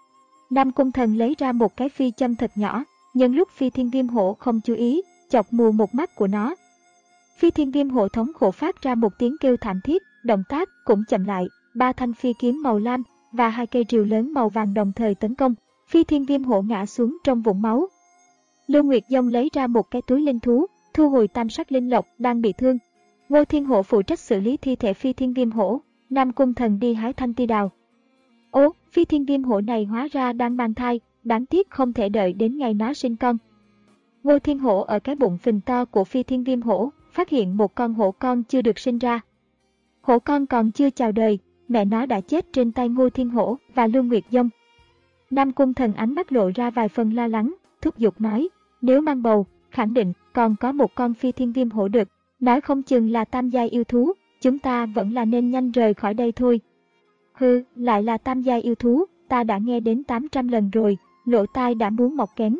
Nam Cung Thần lấy ra một cái phi châm thật nhỏ, nhân lúc Phi Thiên Viêm Hổ không chú ý, chọc mù một mắt của nó. Phi Thiên Viêm Hổ thống khổ phát ra một tiếng kêu thảm thiết, động tác cũng chậm lại, ba thanh phi kiếm màu lam và hai cây rìu lớn màu vàng đồng thời tấn công. Phi Thiên Viêm Hổ ngã xuống trong vũng máu. Lưu Nguyệt Dông lấy ra một cái túi linh thú, thu hồi tam sắc linh lộc đang bị thương. Ngô Thiên Hổ phụ trách xử lý thi thể Phi Thiên Viêm Hổ, Nam Cung Thần đi hái Thanh Ti Đào. Ố, Phi Thiên Viêm Hổ này hóa ra đang mang thai, đáng tiếc không thể đợi đến ngày nó sinh con. Ngô Thiên Hổ ở cái bụng phình to của Phi Thiên Viêm Hổ, phát hiện một con hổ con chưa được sinh ra. Hổ con còn chưa chào đời, mẹ nó đã chết trên tay Ngô Thiên Hổ và Lưu Nguyệt Dông. Nam Cung Thần ánh mắt lộ ra vài phần lo lắng, thúc giục nói, nếu mang bầu, khẳng định còn có một con Phi Thiên Viêm Hổ đực, nói không chừng là tam giai yêu thú, chúng ta vẫn là nên nhanh rời khỏi đây thôi. Hừ, lại là tam giai yêu thú, ta đã nghe đến tám trăm lần rồi, lỗ tai đã muốn mọc kén.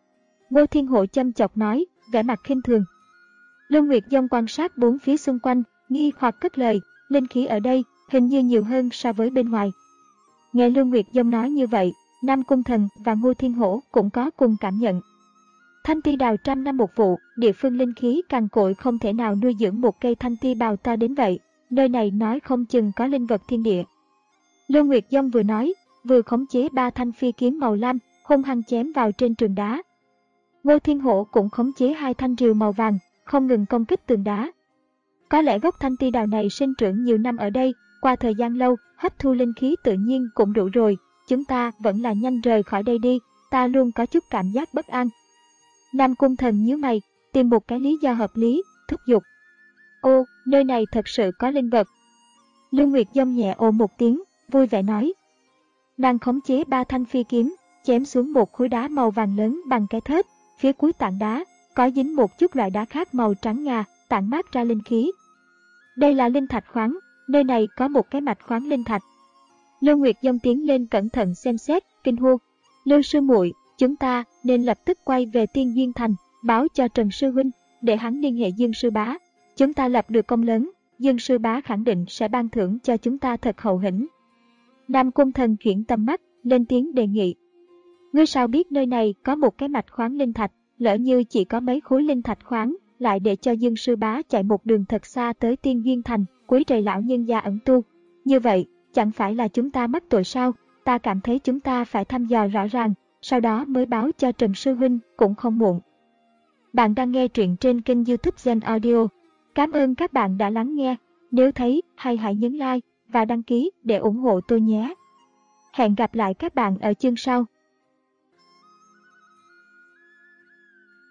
Ngô Thiên Hổ châm chọc nói, vẻ mặt khinh thường. Lưu Nguyệt Dông quan sát bốn phía xung quanh, nghi hoặc cất lời, linh khí ở đây hình như nhiều hơn so với bên ngoài. Nghe Lưu Nguyệt Dông nói như vậy, Nam Cung Thần và Ngô Thiên Hổ cũng có cùng cảm nhận. Thanh ti đào trăm năm một vụ, địa phương linh khí cằn cỗi không thể nào nuôi dưỡng một cây thanh ti bào to đến vậy, nơi này nói không chừng có linh vật thiên địa. Lưu Nguyệt Dông vừa nói, vừa khống chế ba thanh phi kiếm màu lam, hung hăng chém vào trên tường đá. Ngô Thiên Hổ cũng khống chế hai thanh rìu màu vàng, không ngừng công kích tường đá. Có lẽ gốc thanh ti đào này sinh trưởng nhiều năm ở đây, qua thời gian lâu, hấp thu linh khí tự nhiên cũng đủ rồi, chúng ta vẫn là nhanh rời khỏi đây đi, ta luôn có chút cảm giác bất an. Nam Cung Thần nhíu mày, tìm một cái lý do hợp lý, thúc giục. Ô, nơi này thật sự có linh vật. Lưu Nguyệt Dông nhẹ ồ một tiếng, vui vẻ nói. Nàng khống chế ba thanh phi kiếm, chém xuống một khối đá màu vàng lớn bằng cái thớt, phía cuối tảng đá, có dính một chút loại đá khác màu trắng ngà, tản mát ra linh khí. Đây là linh thạch khoáng, nơi này có một cái mạch khoáng linh thạch. Lưu Nguyệt Dông tiến lên cẩn thận xem xét, kinh hô. Lưu sư muội, chúng ta nên lập tức quay về Tiên Duyên Thành, báo cho Trần sư huynh, để hắn liên hệ Dương sư bá. Chúng ta lập được công lớn, Dương sư bá khẳng định sẽ ban thưởng cho chúng ta thật hậu hĩnh. Nam Cung Thần chuyển tầm mắt, lên tiếng đề nghị. Ngươi sao biết nơi này có một cái mạch khoáng linh thạch, lỡ như chỉ có mấy khối linh thạch khoáng, lại để cho Dương sư bá chạy một đường thật xa tới Tiên Duyên Thành, quấy rầy lão nhân gia ẩn tu. Như vậy, chẳng phải là chúng ta mắc tội sao? Ta cảm thấy chúng ta phải thăm dò rõ ràng, sau đó mới báo cho Trần sư huynh cũng không muộn. Bạn đang nghe truyện trên kênh YouTube Gen Audio. Cảm ơn các bạn đã lắng nghe. Nếu thấy hay hãy nhấn like và đăng ký để ủng hộ tôi nhé. Hẹn gặp lại các bạn ở chương sau.